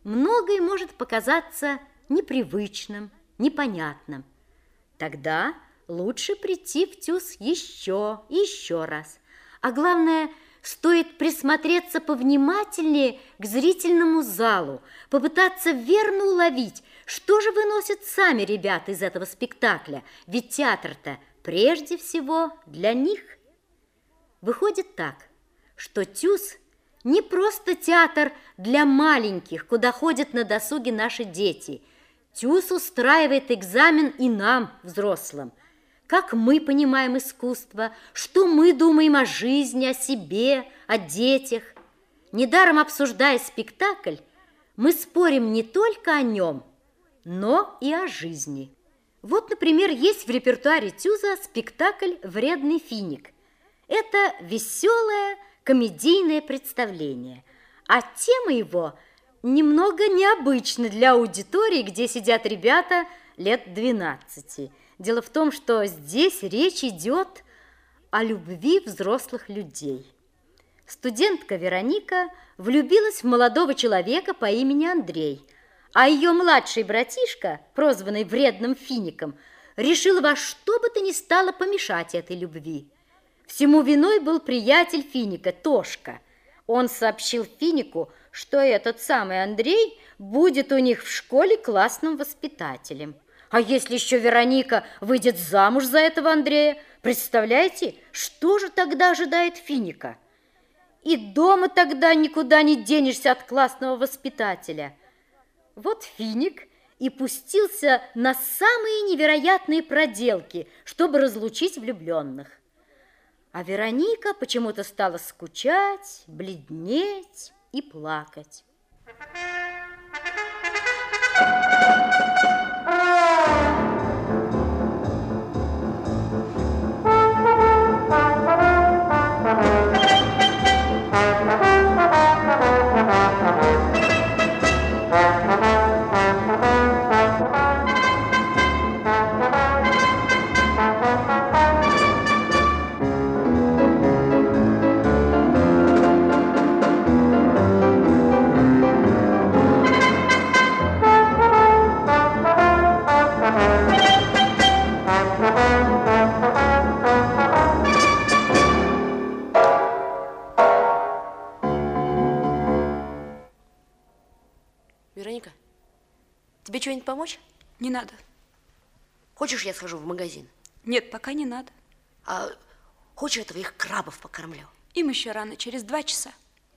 многое может показаться непривычным, непонятным. Тогда лучше прийти в ТЮЗ еще и еще раз. А главное, стоит присмотреться повнимательнее к зрительному залу, попытаться верно уловить, что же выносят сами ребята из этого спектакля, ведь театр-то прежде всего для них. Выходит так, что ТЮЗ не просто театр для маленьких, куда ходят на досуге наши дети. ТЮЗ устраивает экзамен и нам, взрослым. Как мы понимаем искусство, что мы думаем о жизни, о себе, о детях. Недаром обсуждая спектакль, мы спорим не только о нем, но и о жизни. Вот, например, есть в репертуаре ТЮЗа спектакль «Вредный финик». Это веселое комедийное представление, а тема его немного необычна для аудитории, где сидят ребята лет 12. Дело в том, что здесь речь идет о любви взрослых людей. Студентка Вероника влюбилась в молодого человека по имени Андрей, а ее младший братишка, прозванный Вредным Фиником, решил во что бы то ни стало помешать этой любви. Всему виной был приятель Финика, Тошка. Он сообщил Финику, что этот самый Андрей будет у них в школе классным воспитателем. А если еще Вероника выйдет замуж за этого Андрея, представляете, что же тогда ожидает Финика? И дома тогда никуда не денешься от классного воспитателя. Вот Финик и пустился на самые невероятные проделки, чтобы разлучить влюбленных. А Вероника почему-то стала скучать, бледнеть и плакать. Вероника, тебе что-нибудь помочь? Не надо. Хочешь, я схожу в магазин? Нет, пока не надо. А хочешь, я твоих крабов покормлю? Им еще рано, через 2 часа.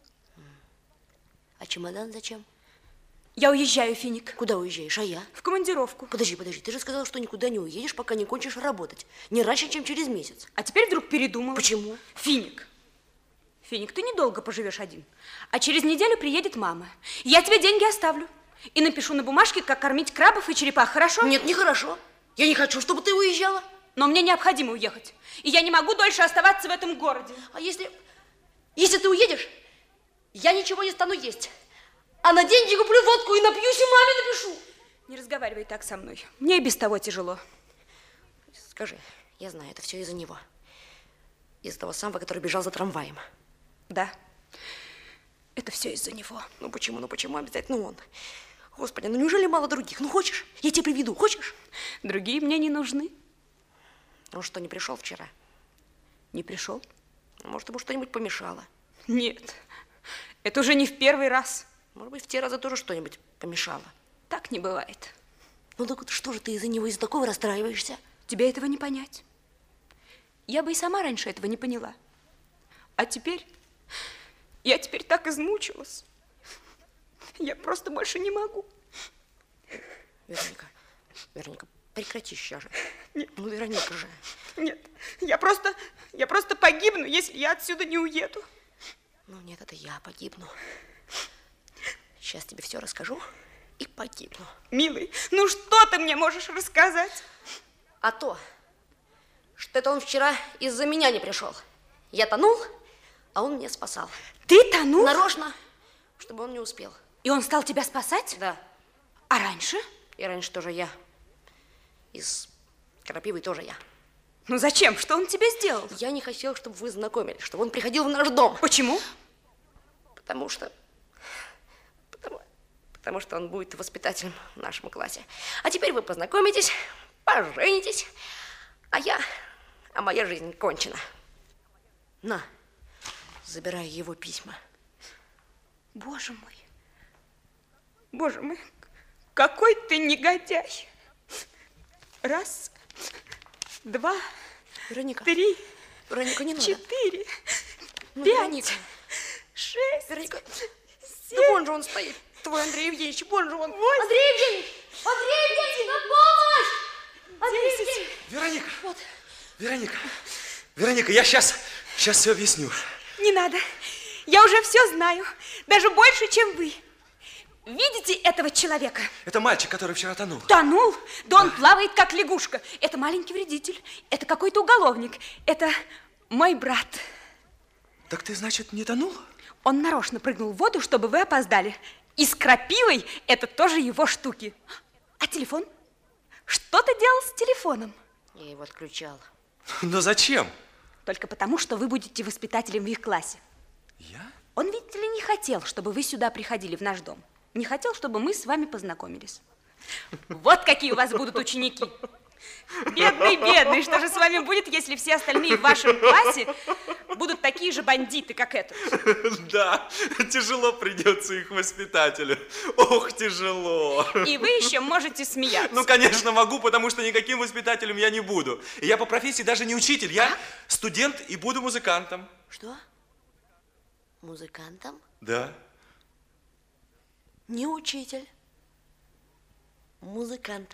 А чемодан зачем? Я уезжаю, Финик. Куда уезжаешь, а я? В командировку. Подожди, ты же сказала, что никуда не уедешь, пока не кончишь работать. Не раньше, чем через месяц. А теперь вдруг передумала. Почему? Финик, ты недолго поживешь один. А через неделю приедет мама. Я тебе деньги оставлю. И напишу на бумажке, как кормить крабов и черепах, хорошо? Нет, не хорошо. Я не хочу, чтобы ты уезжала. Но мне необходимо уехать. И я не могу дольше оставаться в этом городе. А если ты уедешь, я ничего не стану есть. А на деньги куплю водку и напьюсь, и маме напишу. Не разговаривай так со мной. Мне и без того тяжело. Скажи, я знаю, это все из-за него. Из-за того самого, который бежал за трамваем. Да, это все из-за него. Ну почему обязательно он? Господи, ну неужели мало других? Ну хочешь, я тебе приведу, хочешь? Другие мне не нужны. Он что, не пришел вчера? Не пришел? Может, ему что-нибудь помешало? Нет, это уже не в первый раз. Может быть, в те разы тоже что-нибудь помешало? Так не бывает. Ну так что же ты из-за него из-за такого расстраиваешься? Тебе этого не понять. Я бы и сама раньше этого не поняла. А теперь... Я теперь так измучилась. Я просто больше не могу. Вероника, прекрати сейчас же. Нет. Ну, Вероника же. Нет, я просто погибну, если я отсюда не уеду. Ну, нет, это я погибну. Сейчас тебе все расскажу и погибну. Милый, ну что ты мне можешь рассказать? А то, что это он вчера из-за меня не пришел. Я тонул, а он меня спасал. Ты тонул? Нарочно, чтобы он не успел. И он стал тебя спасать? Да. А раньше? И раньше тоже я. Из крапивы тоже я. Ну зачем? Что он тебе сделал? Я не хотел, чтобы вы знакомились, чтобы он приходил в наш дом. Почему? Потому потому что он будет воспитателем в нашем классе. А теперь вы познакомитесь, поженитесь, а моя жизнь кончена. На, забирай его письма. Боже мой, какой ты негодяй. 1, 2, Вероника. 3, Вероника, не надо. 4, Ну, 5, Вероника. 6, Вероника, 7. да вон же он стоит, твой Андрей Евгеньевич, вон же он. 8. Андрей Евгеньевич, на помощь! Андрей 10. Евгеньевич! Вероника! Вот. Вероника, я сейчас все объясню. Не надо. Я уже все знаю. Даже больше, чем вы. Видите этого человека? Это мальчик, который вчера тонул. Тонул? Да он плавает, как лягушка. Это маленький вредитель. Это какой-то уголовник. Это мой брат. Так ты, значит, не тонул? Он нарочно прыгнул в воду, чтобы вы опоздали. И с крапивой это тоже его штуки. А телефон? Что ты делал с телефоном? Я его отключала. Но зачем? Только потому, что вы будете воспитателем в их классе. Я? Он, видите ли, не хотел, чтобы вы сюда приходили, в наш дом. Не хотел, чтобы мы с вами познакомились. Вот какие у вас будут ученики. Бедный, что же с вами будет, если все остальные в вашем классе будут такие же бандиты, как этот? Да, тяжело придется их воспитателю. Ох, тяжело. И вы еще можете смеяться. Ну, конечно, могу, потому что никаким воспитателем я не буду. И я по профессии даже не учитель, я студент и буду музыкантом. Что? Музыкантом? Да. Не учитель. Музыкант.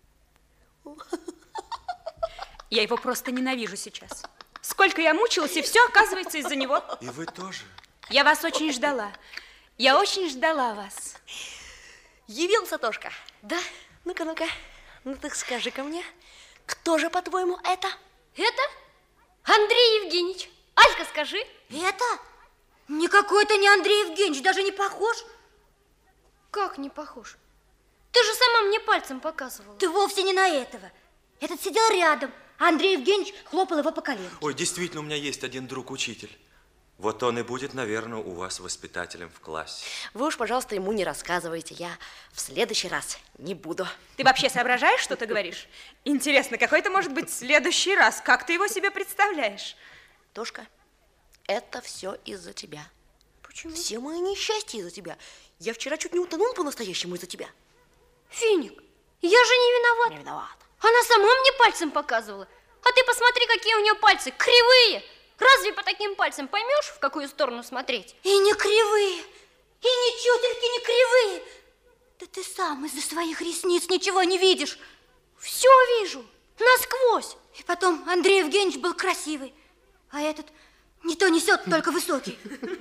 Я его просто ненавижу сейчас. Сколько я мучилась, и все оказывается из-за него. И вы тоже. Я вас очень ждала. Я очень ждала вас. Явился Тошка. Да? Ну-ка, ну так скажи-ка мне, кто же, по-твоему, это? Это? Андрей Евгеньевич. Алька, скажи. Это? Никакой это не Андрей Евгеньевич, даже не похож. Как не похож? Ты же сама мне пальцем показывала. Ты вовсе не на этого. Этот сидел рядом, а Андрей Евгеньевич хлопал его по колену. Ой, действительно, у меня есть один друг-учитель. Вот он и будет, наверное, у вас воспитателем в классе. Вы уж, пожалуйста, ему не рассказывайте. Я в следующий раз не буду. Ты вообще соображаешь, что ты говоришь? Интересно, какой это может быть следующий раз? Как ты его себе представляешь? Тошка, это все из-за тебя. Почему? Все мои несчастья из-за тебя. Я вчера чуть не утонул по-настоящему из-за тебя. Финик, я же не виноват. Не виноват. Она сама мне пальцем показывала. А ты посмотри, какие у нее пальцы кривые. Разве по таким пальцам поймешь, в какую сторону смотреть? И не кривые, и ни чутельки не кривые. Да ты сам из-за своих ресниц ничего не видишь. Все вижу, насквозь. И потом Андрей Евгеньевич был красивый, а этот не то несет, только высокий.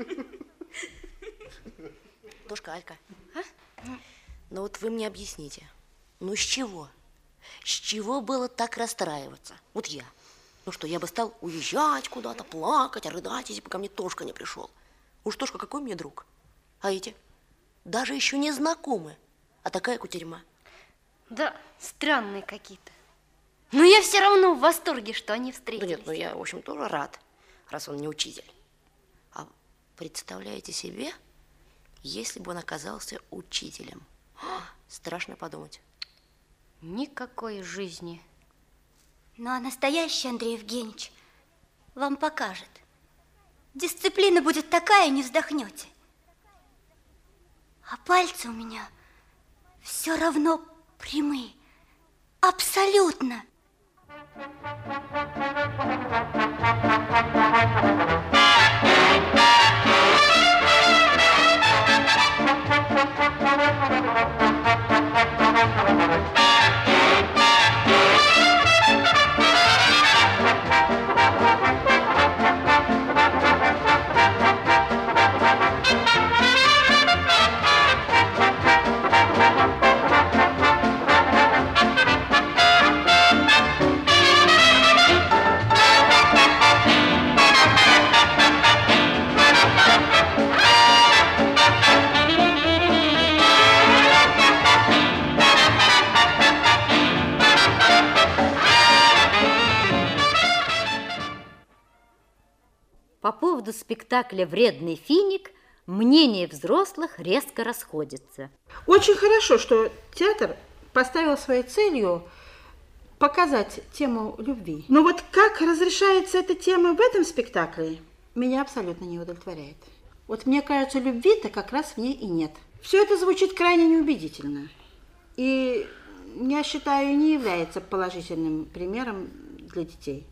Тошка, Алька, ну вот вы мне объясните, ну с чего? С чего было так расстраиваться? Вот я. Ну что, я бы стал уезжать куда-то, плакать, рыдать, если бы ко мне Тошка не пришел. Уж Тошка какой мне друг. А эти даже еще не знакомы, а такая кутерьма. Да, странные какие-то. Но я все равно в восторге, что они встретились. Да нет, ну я, в общем, тоже рад, раз он не учитель. А представляете себе, если бы он оказался учителем? Страшно подумать. Никакой жизни. Ну, а настоящий Андрей Евгеньевич вам покажет. Дисциплина будет такая, не вздохнете. А пальцы у меня все равно прямые. Абсолютно. По поводу спектакля «Вредный финик» мнения взрослых резко расходятся. Очень хорошо, что театр поставил своей целью показать тему любви. Но вот как разрешается эта тема в этом спектакле, меня абсолютно не удовлетворяет. Вот мне кажется, любви-то как раз в ней и нет. Все это звучит крайне неубедительно. И, я считаю, не является положительным примером для детей.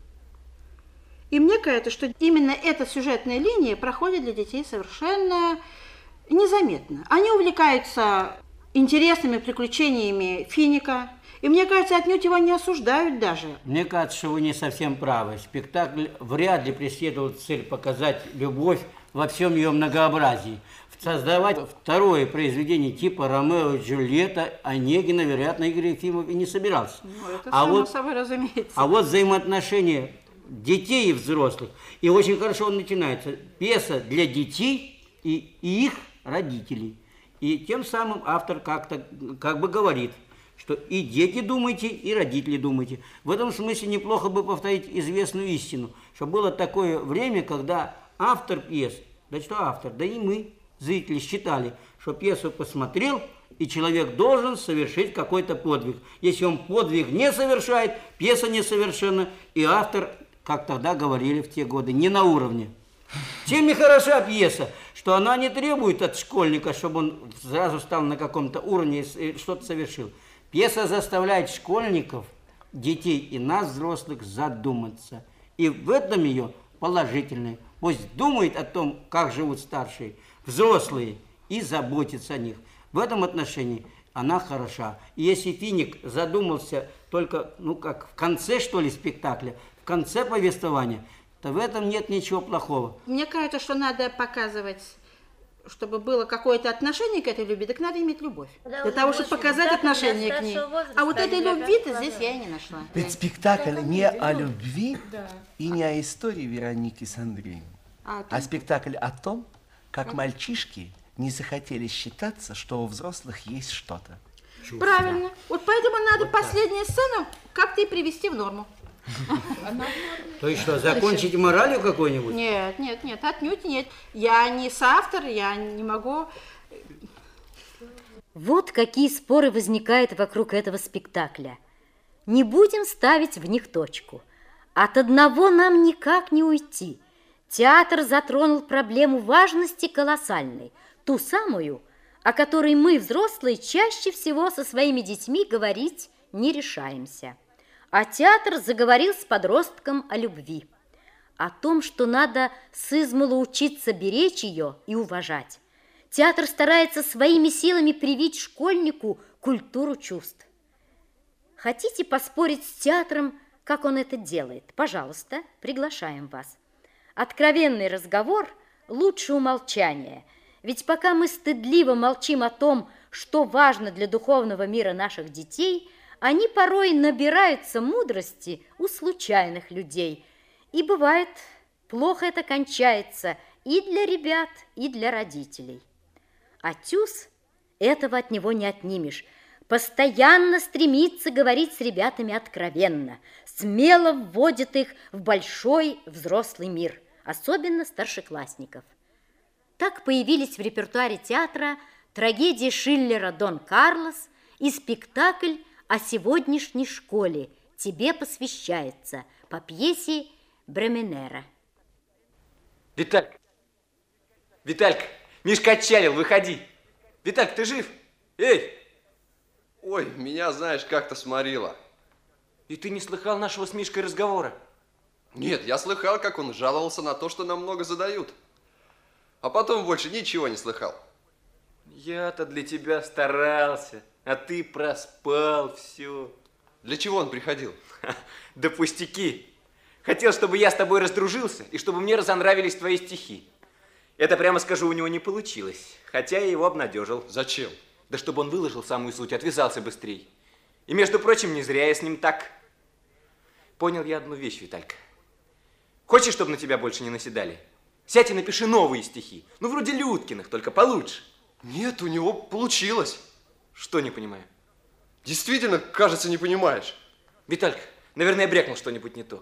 И мне кажется, что именно эта сюжетная линия проходит для детей совершенно незаметно. Они увлекаются интересными приключениями Финика, и мне кажется, отнюдь его не осуждают даже. Мне кажется, что вы не совсем правы. Спектакль вряд ли преследовал цель показать любовь во всем ее многообразии. Создавать второе произведение типа «Ромео и Джульетта» Онегина, вероятно, Игорь Ефимов и не собирался. Ну, это само собой разумеется. А вот взаимоотношения детей и взрослых. И очень хорошо он начинается. Пьеса для детей и их родителей. И тем самым автор как бы говорит, что и дети думайте, и родители думайте. В этом смысле неплохо бы повторить известную истину, что было такое время, когда автор пьес, да что автор, да и мы, зрители, считали, что пьесу посмотрел, и человек должен совершить какой-то подвиг. Если он подвиг не совершает, пьеса несовершенна, и автор, как тогда говорили в те годы, не на уровне. Чем и хороша пьеса, что она не требует от школьника, чтобы он сразу стал на каком-то уровне и что-то совершил. Пьеса заставляет школьников, детей и нас, взрослых, задуматься. И в этом ее положительное. Пусть думает о том, как живут старшие, взрослые, и заботится о них. В этом отношении она хороша. И если Финик задумался только, как в конце, что ли, спектакля, в конце повествования, то в этом нет ничего плохого. Мне кажется, что надо показывать, чтобы было какое-то отношение к этой любви, так надо иметь любовь. Для того, чтобы показать отношение к ней. А вот этой любви-то здесь я и не нашла. Ведь спектакль не о любви и не о истории Вероники с Андреем, а спектакль о том, как мальчишки не захотели считаться, что у взрослых есть что-то. Правильно. Вот поэтому надо последнюю сцену как-то и привести в норму. То есть что, закончить моралью какой-нибудь? Нет, отнюдь нет. Я не соавтор, я не могу... Вот какие споры возникают вокруг этого спектакля. Не будем ставить в них точку. От одного нам никак не уйти. Театр затронул проблему важности колоссальной, ту самую, о которой мы, взрослые, чаще всего со своими детьми говорить не решаемся. А театр заговорил с подростком о любви, о том, что надо сызмалу учиться беречь ее и уважать. Театр старается своими силами привить школьнику культуру чувств. Хотите поспорить с театром, как он это делает? Пожалуйста, приглашаем вас. Откровенный разговор лучше умолчания, ведь пока мы стыдливо молчим о том, что важно для духовного мира наших детей, они порой набираются мудрости у случайных людей. И бывает, плохо это кончается и для ребят, и для родителей. А Тюз этого от него не отнимешь. Постоянно стремится говорить с ребятами откровенно, смело вводит их в большой взрослый мир, особенно старшеклассников. Так появились в репертуаре театра трагедия Шиллера «Дон Карлос» и спектакль о сегодняшней школе «Тебе посвящается» по пьесе Бременера. Виталька, Мишка отчалил, выходи. Виталька, ты жив? Эй! Ой, меня, знаешь, как-то сморило. И ты не слыхал нашего с Мишкой разговора? Нет, я слыхал, как он жаловался на то, что нам много задают. А потом больше ничего не слыхал. Я-то для тебя старался, а ты проспал все. Для чего он приходил? Да пустяки. Хотел, чтобы я с тобой раздружился, и чтобы мне разонравились твои стихи. Это, прямо скажу, у него не получилось, хотя я его обнадежил. Зачем? Да чтобы он выложил самую суть, отвязался быстрей. И, между прочим, не зря я с ним так. Понял я одну вещь, Виталька. Хочешь, чтобы на тебя больше не наседали? Сядь и напиши новые стихи. Ну, вроде Людкиных, только получше. Нет, у него получилось. Что не понимаю? Действительно, кажется, не понимаешь. Виталька, наверное, я брякнул что-нибудь не то.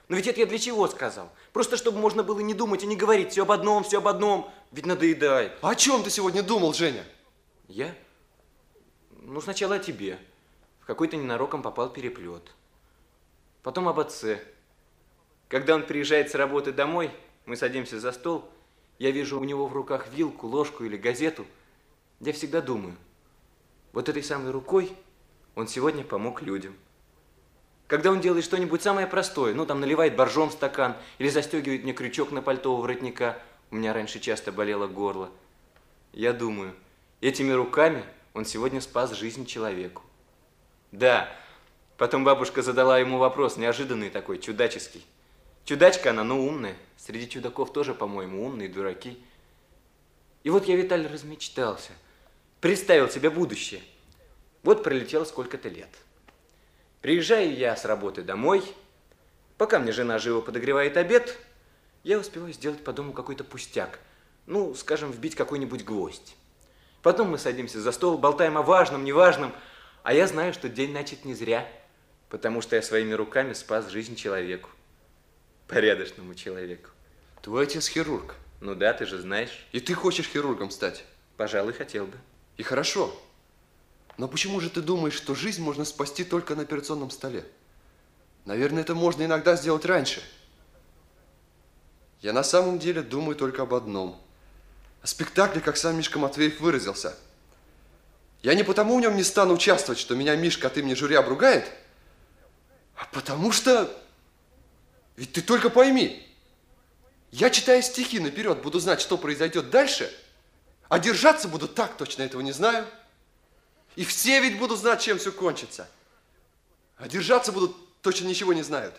Но ведь это я для чего сказал? Просто чтобы можно было не думать и не говорить все об одном, все об одном. Ведь надоедает. А о чем ты сегодня думал, Женя? Я? Ну, сначала о тебе. В какой-то ненароком попал переплет. Потом об отце. Когда он приезжает с работы домой, мы садимся за стол, я вижу у него в руках вилку, ложку или газету. Я всегда думаю, вот этой самой рукой он сегодня помог людям. Когда он делает что-нибудь самое простое, ну, там, наливает боржом в стакан или застегивает мне крючок на пальто у воротника, у меня раньше часто болело горло, я думаю, этими руками он сегодня спас жизнь человеку. Да, потом бабушка задала ему вопрос, неожиданный такой, чудаческий. Чудачка она, но умная. Среди чудаков тоже, по-моему, умные дураки. И вот я, Виталий, размечтался. Представил себе будущее. Вот пролетело сколько-то лет. Приезжаю я с работы домой. Пока мне жена живо подогревает обед, я успеваю сделать по дому какой-то пустяк. Ну, скажем, вбить какой-нибудь гвоздь. Потом мы садимся за стол, болтаем о важном, неважном. А я знаю, что день начат не зря, потому что я своими руками спас жизнь человеку. Порядочному человеку. Твой отец хирург. Ну да, ты же знаешь. И ты хочешь хирургом стать? Пожалуй, хотел бы. И хорошо. Но почему же ты думаешь, что жизнь можно спасти только на операционном столе? Наверное, это можно иногда сделать раньше. Я на самом деле думаю только об одном. О спектакле, как сам Мишка Матвеев выразился. Я не потому в нем не стану участвовать, что меня Мишка от имени жюри обругает, а потому что... Ведь ты только пойми, я, читая стихи наперед, буду знать, что произойдет дальше, а держаться буду так, точно этого не знаю. И все ведь будут знать, чем все кончится. А держаться будут, точно ничего не знают.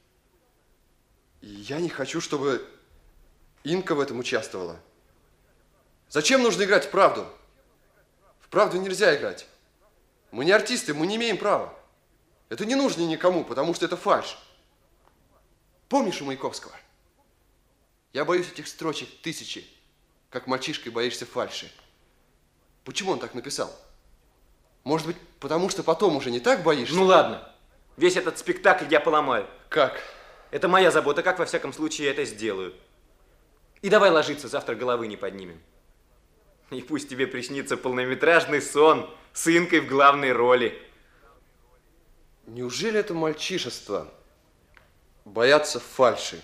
И я не хочу, чтобы Инка в этом участвовала. Зачем нужно играть в правду? В правду нельзя играть. Мы не артисты, мы не имеем права. Это не нужно никому, потому что это фальшь. Помнишь у Маяковского? Я боюсь этих строчек тысячи, как мальчишкой боишься фальши. Почему он так написал? Может быть, потому что потом уже не так боишься? Ну ладно, весь этот спектакль я поломаю. Как? Это моя забота, как во всяком случае я это сделаю. И давай ложиться, завтра головы не поднимем. И пусть тебе приснится полнометражный сон с Инкой в главной роли. Неужели это мальчишество? Боятся фальши.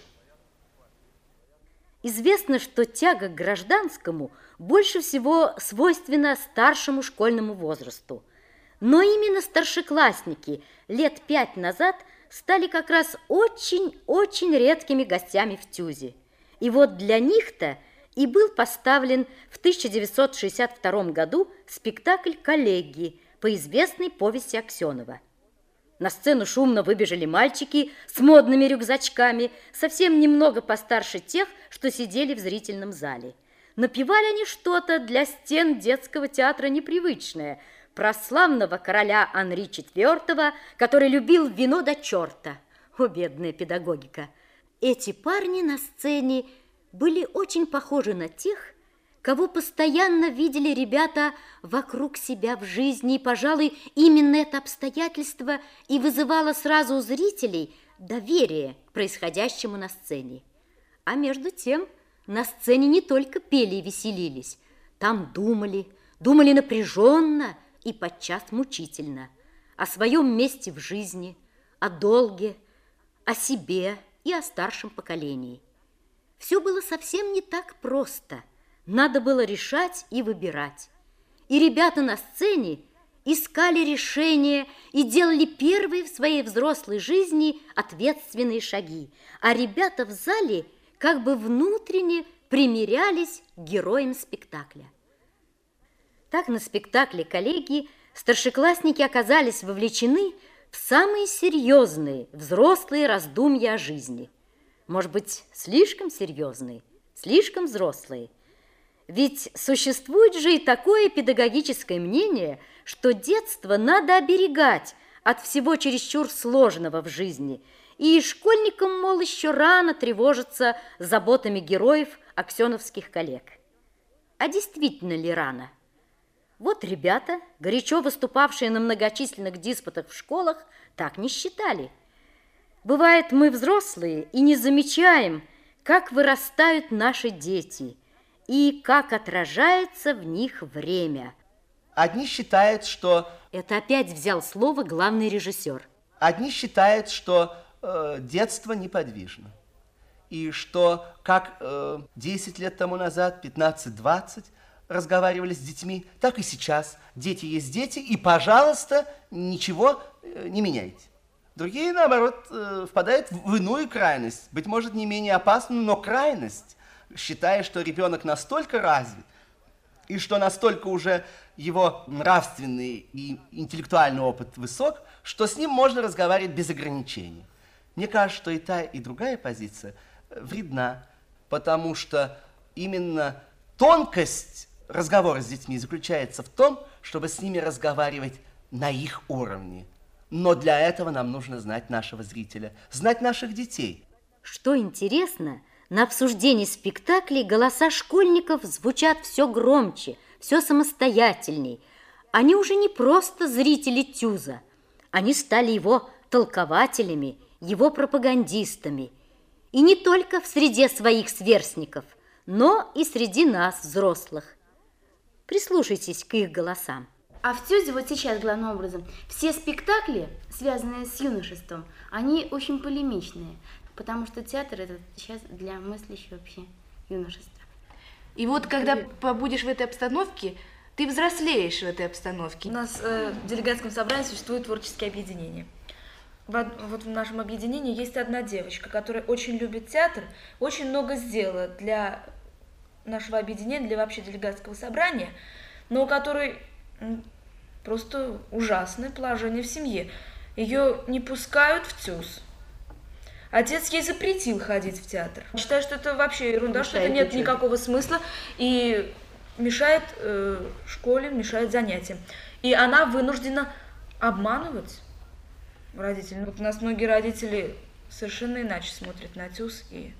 Известно, что тяга к гражданскому больше всего свойственна старшему школьному возрасту. Но именно старшеклассники лет 5 назад стали как раз очень-очень редкими гостями в ТЮЗе. И вот для них-то и был поставлен в 1962 году спектакль «Коллеги» по известной повести Аксенова. На сцену шумно выбежали мальчики с модными рюкзачками, совсем немного постарше тех, что сидели в зрительном зале. Напевали они что-то для стен детского театра непривычное, про славного короля Анри IV, который любил вино до черта. О, бедная педагогика! Эти парни на сцене были очень похожи на тех, кого постоянно видели ребята вокруг себя в жизни, и, пожалуй, именно это обстоятельство и вызывало сразу у зрителей доверие к происходящему на сцене. А между тем на сцене не только пели и веселились, там думали напряженно и подчас мучительно о своем месте в жизни, о долге, о себе и о старшем поколении. Все было совсем не так просто. Надо было решать и выбирать. И ребята на сцене искали решения и делали первые в своей взрослой жизни ответственные шаги, а ребята в зале как бы внутренне примирялись к героям спектакля. Так на спектакле «Коллеги» старшеклассники оказались вовлечены в самые серьезные взрослые раздумья о жизни. Может быть, слишком серьезные, слишком взрослые. Ведь существует же и такое педагогическое мнение, что детство надо оберегать от всего чересчур сложного в жизни, и школьникам, мол, еще рано тревожиться заботами героев аксеновских коллег. А действительно ли рано? Вот ребята, горячо выступавшие на многочисленных диспутах в школах, так не считали. Бывает, мы взрослые и не замечаем, как вырастают наши дети и как отражается в них время. Одни считают, что... Это опять взял слово главный режиссер. Одни считают, что детство неподвижно. И что как 10 лет тому назад, 15-20 разговаривали с детьми, так и сейчас. Дети есть дети, и, пожалуйста, ничего не меняйте. Другие, наоборот, впадают в иную крайность, быть может, не менее опасную, но крайность, считая, что ребенок настолько развит, и что настолько уже его нравственный и интеллектуальный опыт высок, что с ним можно разговаривать без ограничений. Мне кажется, что и та, и другая позиция вредна, потому что именно тонкость разговора с детьми заключается в том, чтобы с ними разговаривать на их уровне. Но для этого нам нужно знать нашего зрителя, знать наших детей. Что интересно, на обсуждении спектаклей голоса школьников звучат все громче, все самостоятельней. Они уже не просто зрители Тюза, они стали его толкователями, его пропагандистами. И не только в среде своих сверстников, но и среди нас, взрослых. Прислушайтесь к их голосам. А в Тюзе вот сейчас, главным образом, все спектакли, связанные с юношеством, они очень полемичные, потому что театр это сейчас для мыслящего вообще юношества. И вот когда побудешь в этой обстановке, ты взрослеешь в этой обстановке. У нас в делегатском собрании существует творческие объединения. Вот в нашем объединении есть одна девочка, которая очень любит театр, очень много сделала для нашего объединения, для вообще делегатского собрания, но у которой просто ужасное положение в семье. Ее не пускают в ТЮЗ. Отец ей запретил ходить в театр. Считаю, что это вообще ерунда, что это нет никакого смысла и мешает школе, мешает занятиям. И она вынуждена обманывать родителей. Вот у нас многие родители совершенно иначе смотрят на ТЮЗ и...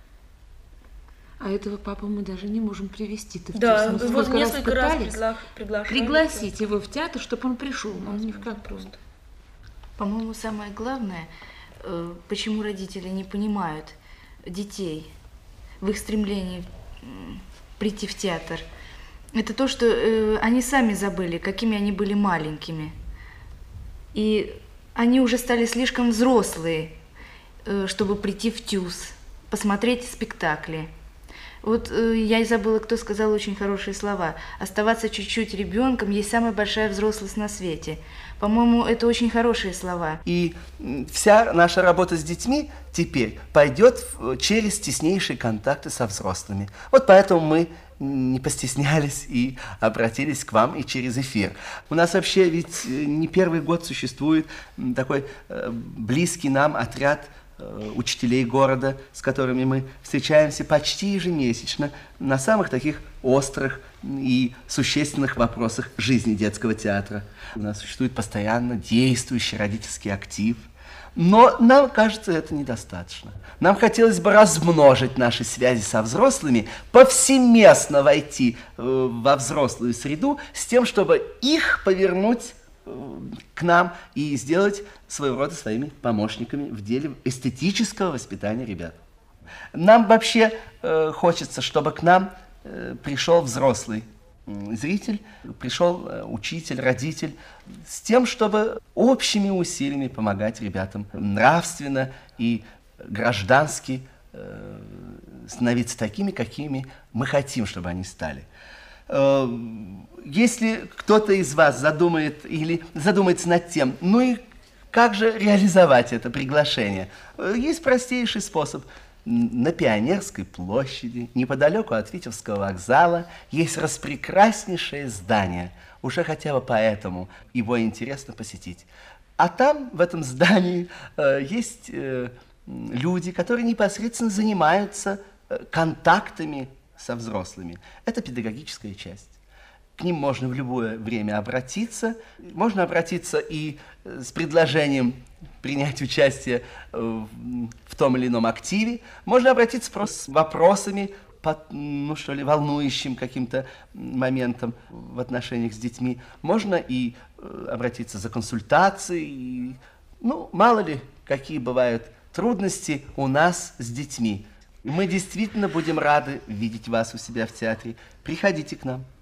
А этого папу мы даже не можем привести. Да, вот несколько раз приглашали. Пригласить его в театр, чтобы он пришел. Он ни в как просто. По-моему, самое главное, почему родители не понимают детей в их стремлении прийти в театр, это то, что они сами забыли, какими они были маленькими. И они уже стали слишком взрослые, чтобы прийти в ТЮЗ, посмотреть спектакли. Вот я и забыла, кто сказал очень хорошие слова. Оставаться чуть-чуть ребенком есть самая большая взрослость на свете. По-моему, это очень хорошие слова. И вся наша работа с детьми теперь пойдет через теснейшие контакты со взрослыми. Вот поэтому мы не постеснялись и обратились к вам и через эфир. У нас вообще ведь не первый год существует такой близкий нам отряд учителей города, с которыми мы встречаемся почти ежемесячно на самых таких острых и существенных вопросах жизни детского театра. У нас существует постоянно действующий родительский актив, но нам кажется это недостаточно. Нам хотелось бы размножить наши связи со взрослыми, повсеместно войти во взрослую среду с тем, чтобы их повернуть к нам и сделать своего рода своими помощниками в деле эстетического воспитания ребят. Нам вообще хочется, чтобы к нам пришел взрослый зритель, пришел учитель, родитель, с тем, чтобы общими усилиями помогать ребятам нравственно и граждански становиться такими, какими мы хотим, чтобы они стали. Если кто-то из вас задумает или задумается над тем, ну и как же реализовать это приглашение, есть простейший способ. На Пионерской площади, неподалеку от Витебского вокзала, есть распрекраснейшее здание. Уже хотя бы поэтому его интересно посетить. А там, в этом здании, есть люди, которые непосредственно занимаются контактами со взрослыми. Это педагогическая часть. К ним можно в любое время обратиться. Можно обратиться и с предложением принять участие в том или ином активе. Можно обратиться просто с вопросами по, волнующим каким-то моментам в отношениях с детьми. Можно и обратиться за консультацией. Мало ли, какие бывают трудности у нас с детьми. Мы действительно будем рады видеть вас у себя в театре. Приходите к нам.